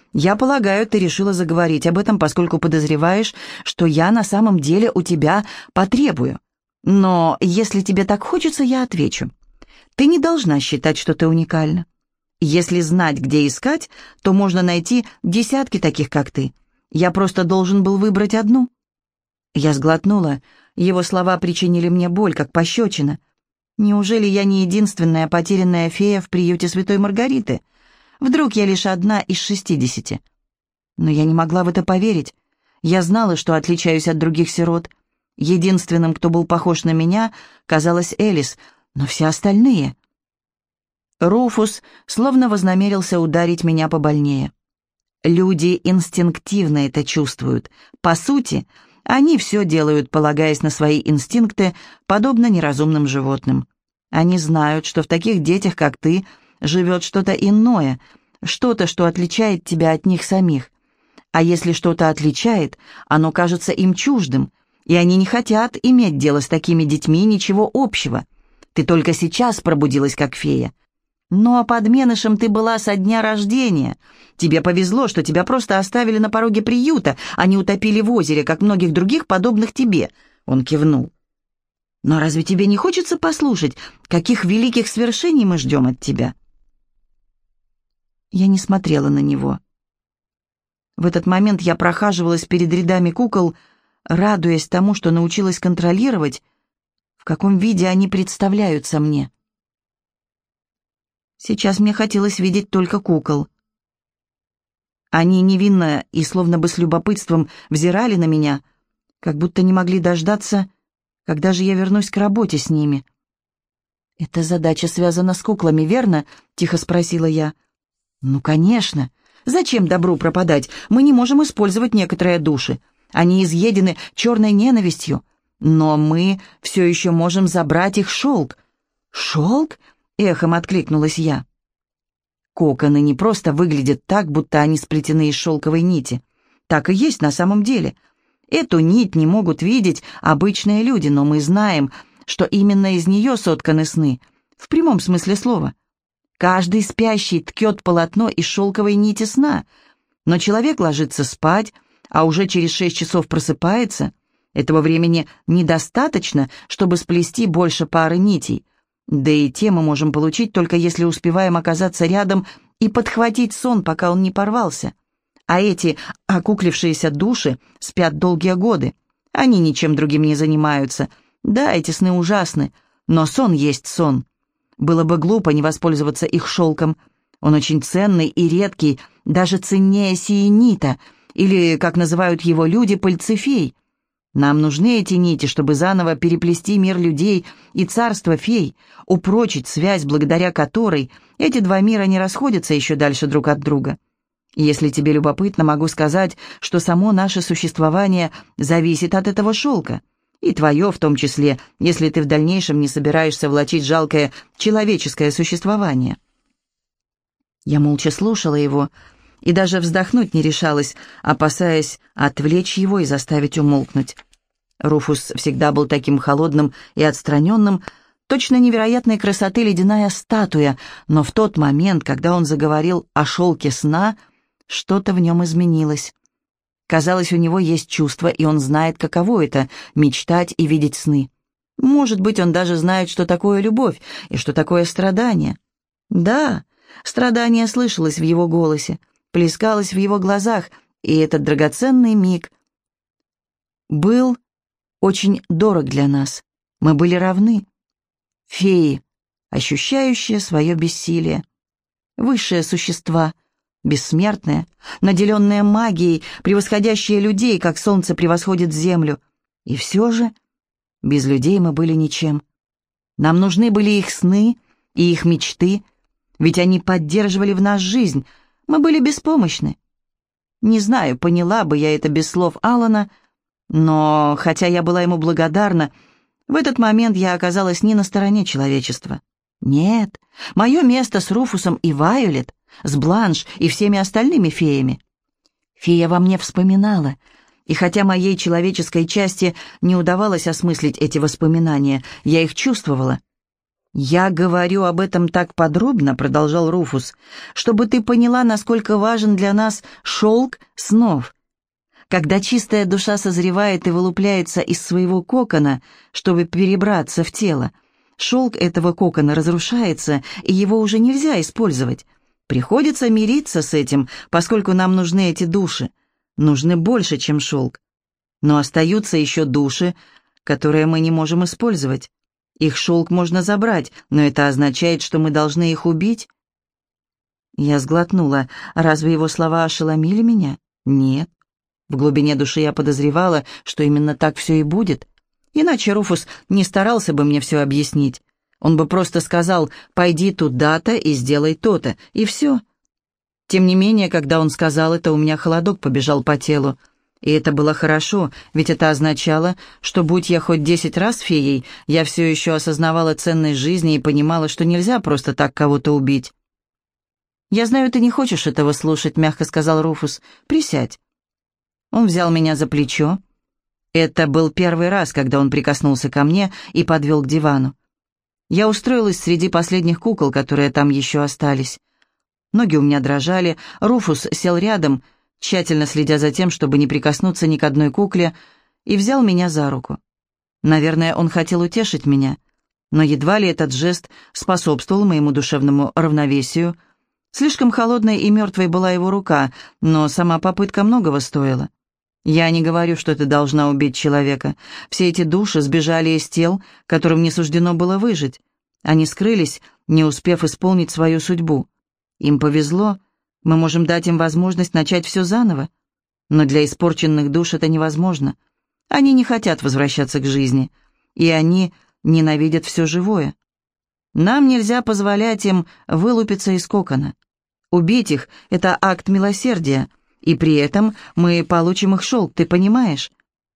Я полагаю, ты решила заговорить об этом, поскольку подозреваешь, что я на самом деле у тебя потребую. Но если тебе так хочется, я отвечу. Ты не должна считать, что ты уникальна. Если знать, где искать, то можно найти десятки таких, как ты. Я просто должен был выбрать одну». Я сглотнула. Его слова причинили мне боль, как пощечина. Неужели я не единственная потерянная фея в приюте Святой Маргариты? Вдруг я лишь одна из шестидесяти? Но я не могла в это поверить. Я знала, что отличаюсь от других сирот. Единственным, кто был похож на меня, казалась Элис, но все остальные... Руфус словно вознамерился ударить меня побольнее. Люди инстинктивно это чувствуют. По сути, они все делают, полагаясь на свои инстинкты, подобно неразумным животным. Они знают, что в таких детях, как ты, живет что-то иное, что-то, что отличает тебя от них самих. А если что-то отличает, оно кажется им чуждым, и они не хотят иметь дело с такими детьми ничего общего. Ты только сейчас пробудилась как фея. Ну а подменышем ты была со дня рождения. Тебе повезло, что тебя просто оставили на пороге приюта, а не утопили в озере, как многих других, подобных тебе. Он кивнул. Но разве тебе не хочется послушать, каких великих свершений мы ждем от тебя? Я не смотрела на него. В этот момент я прохаживалась перед рядами кукол, радуясь тому, что научилась контролировать, в каком виде они представляются мне. Сейчас мне хотелось видеть только кукол. Они невинно и словно бы с любопытством взирали на меня, как будто не могли дождаться, когда же я вернусь к работе с ними. «Эта задача связана с куклами, верно?» — тихо спросила я. «Ну, конечно. Зачем добру пропадать? Мы не можем использовать некоторые души. Они изъедены черной ненавистью. Но мы все еще можем забрать их шелк». «Шелк?» — эхом откликнулась я. Коконы не просто выглядят так, будто они сплетены из шелковой нити. Так и есть на самом деле. Эту нить не могут видеть обычные люди, но мы знаем, что именно из нее сотканы сны, в прямом смысле слова. Каждый спящий ткет полотно из шелковой нити сна, но человек ложится спать, а уже через шесть часов просыпается. Этого времени недостаточно, чтобы сплести больше пары нитей. Да и те мы можем получить только если успеваем оказаться рядом и подхватить сон, пока он не порвался. А эти окуклившиеся души спят долгие годы. Они ничем другим не занимаются. Да, эти сны ужасны, но сон есть сон. Было бы глупо не воспользоваться их шелком. Он очень ценный и редкий, даже ценнее сиенита, или, как называют его люди, пыльцефей. Нам нужны эти нити, чтобы заново переплести мир людей и царство фей, упрочить связь, благодаря которой эти два мира не расходятся еще дальше друг от друга. Если тебе любопытно, могу сказать, что само наше существование зависит от этого шелка, и твое в том числе, если ты в дальнейшем не собираешься влачить жалкое человеческое существование. Я молча слушала его и даже вздохнуть не решалась, опасаясь отвлечь его и заставить умолкнуть. Руфус всегда был таким холодным и отстраненным, точно невероятной красоты ледяная статуя, но в тот момент, когда он заговорил о шелке сна, что-то в нем изменилось. Казалось, у него есть чувство, и он знает, каково это — мечтать и видеть сны. Может быть, он даже знает, что такое любовь и что такое страдание. Да, страдание слышалось в его голосе, плескалось в его глазах, и этот драгоценный миг был очень дорог для нас. Мы были равны. Феи, ощущающие свое бессилие. Высшие существа, бессмертные, наделенные магией, превосходящие людей, как солнце превосходит землю. И все же без людей мы были ничем. Нам нужны были их сны и их мечты, ведь они поддерживали в нас жизнь. Мы были беспомощны. Не знаю, поняла бы я это без слов Алана, но, хотя я была ему благодарна, в этот момент я оказалась не на стороне человечества. Нет, мое место с Руфусом и Вайолет, с Бланш и всеми остальными феями. Фея во мне вспоминала, и хотя моей человеческой части не удавалось осмыслить эти воспоминания, я их чувствовала. «Я говорю об этом так подробно», — продолжал Руфус, «чтобы ты поняла, насколько важен для нас шелк снов. Когда чистая душа созревает и вылупляется из своего кокона, чтобы перебраться в тело, шелк этого кокона разрушается, и его уже нельзя использовать. Приходится мириться с этим, поскольку нам нужны эти души. Нужны больше, чем шелк. Но остаются еще души, которые мы не можем использовать. Их шелк можно забрать, но это означает, что мы должны их убить». Я сглотнула. Разве его слова ошеломили меня? Нет. В глубине души я подозревала, что именно так все и будет. Иначе Руфус не старался бы мне все объяснить. Он бы просто сказал: «Пойди туда-то и сделай то-то», и все. Тем не менее, когда он сказал это, у меня холодок побежал по телу. И это было хорошо, ведь это означало, что, будь я хоть десять раз феей, я все еще осознавала ценность жизни и понимала, что нельзя просто так кого-то убить. «Я знаю, ты не хочешь этого слушать», — мягко сказал Руфус. «Присядь». Он взял меня за плечо. Это был первый раз, когда он прикоснулся ко мне и подвел к дивану. Я устроилась среди последних кукол, которые там еще остались. Ноги у меня дрожали, Руфус сел рядом, тщательно следя за тем, чтобы не прикоснуться ни к одной кукле, и взял меня за руку. Наверное, он хотел утешить меня, но едва ли этот жест способствовал моему душевному равновесию. Слишком холодной и мертвой была его рука, но сама попытка многого стоила. Я не говорю, что ты должна убить человека. Все эти души сбежали из тел, которым не суждено было выжить. Они скрылись, не успев исполнить свою судьбу. Им повезло. Мы можем дать им возможность начать все заново. Но для испорченных душ это невозможно. Они не хотят возвращаться к жизни. И они ненавидят все живое. Нам нельзя позволять им вылупиться из кокона. Убить их — это акт милосердия. И при этом мы получим их шелк, ты понимаешь?»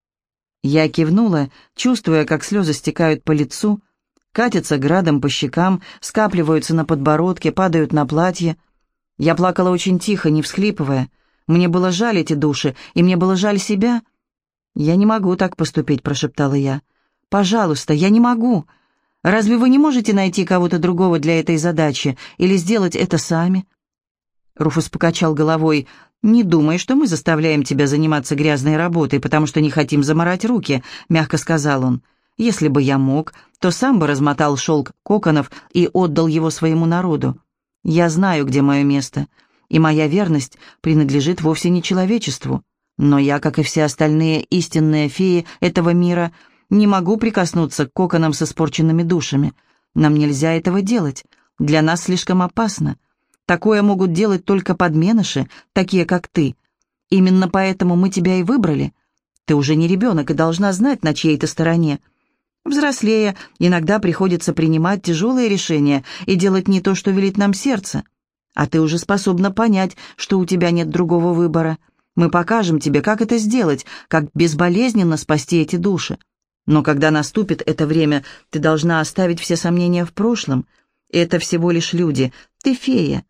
Я кивнула, чувствуя, как слезы стекают по лицу, катятся градом по щекам, скапливаются на подбородке, падают на платье. Я плакала очень тихо, не всхлипывая. Мне было жаль эти души, и мне было жаль себя. «Я не могу так поступить», — прошептала я. «Пожалуйста, я не могу. Разве вы не можете найти кого-то другого для этой задачи или сделать это сами?» Руфус покачал головой. «Не думай, что мы заставляем тебя заниматься грязной работой, потому что не хотим замарать руки», — мягко сказал он. «Если бы я мог, то сам бы размотал шелк коконов и отдал его своему народу. Я знаю, где мое место, и моя верность принадлежит вовсе не человечеству. Но я, как и все остальные истинные феи этого мира, не могу прикоснуться к коконам с испорченными душами. Нам нельзя этого делать. Для нас слишком опасно. Такое могут делать только подменыши, такие как ты. Именно поэтому мы тебя и выбрали. Ты уже не ребенок и должна знать, на чьей ты стороне. Взрослея, иногда приходится принимать тяжелые решения и делать не то, что велит нам сердце. А ты уже способна понять, что у тебя нет другого выбора. Мы покажем тебе, как это сделать, как безболезненно спасти эти души. Но когда наступит это время, ты должна оставить все сомнения в прошлом. Это всего лишь люди. Ты фея».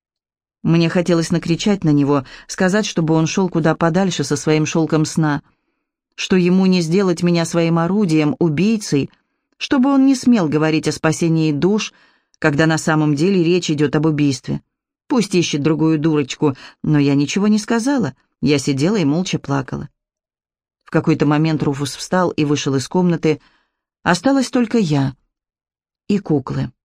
Мне хотелось накричать на него, сказать, чтобы он шел куда подальше со своим шелком сна, что ему не сделать меня своим орудием, убийцей, чтобы он не смел говорить о спасении душ, когда на самом деле речь идет об убийстве. Пусть ищет другую дурочку, но я ничего не сказала, я сидела и молча плакала. В какой-то момент Руфус встал и вышел из комнаты. Осталась только я и куклы.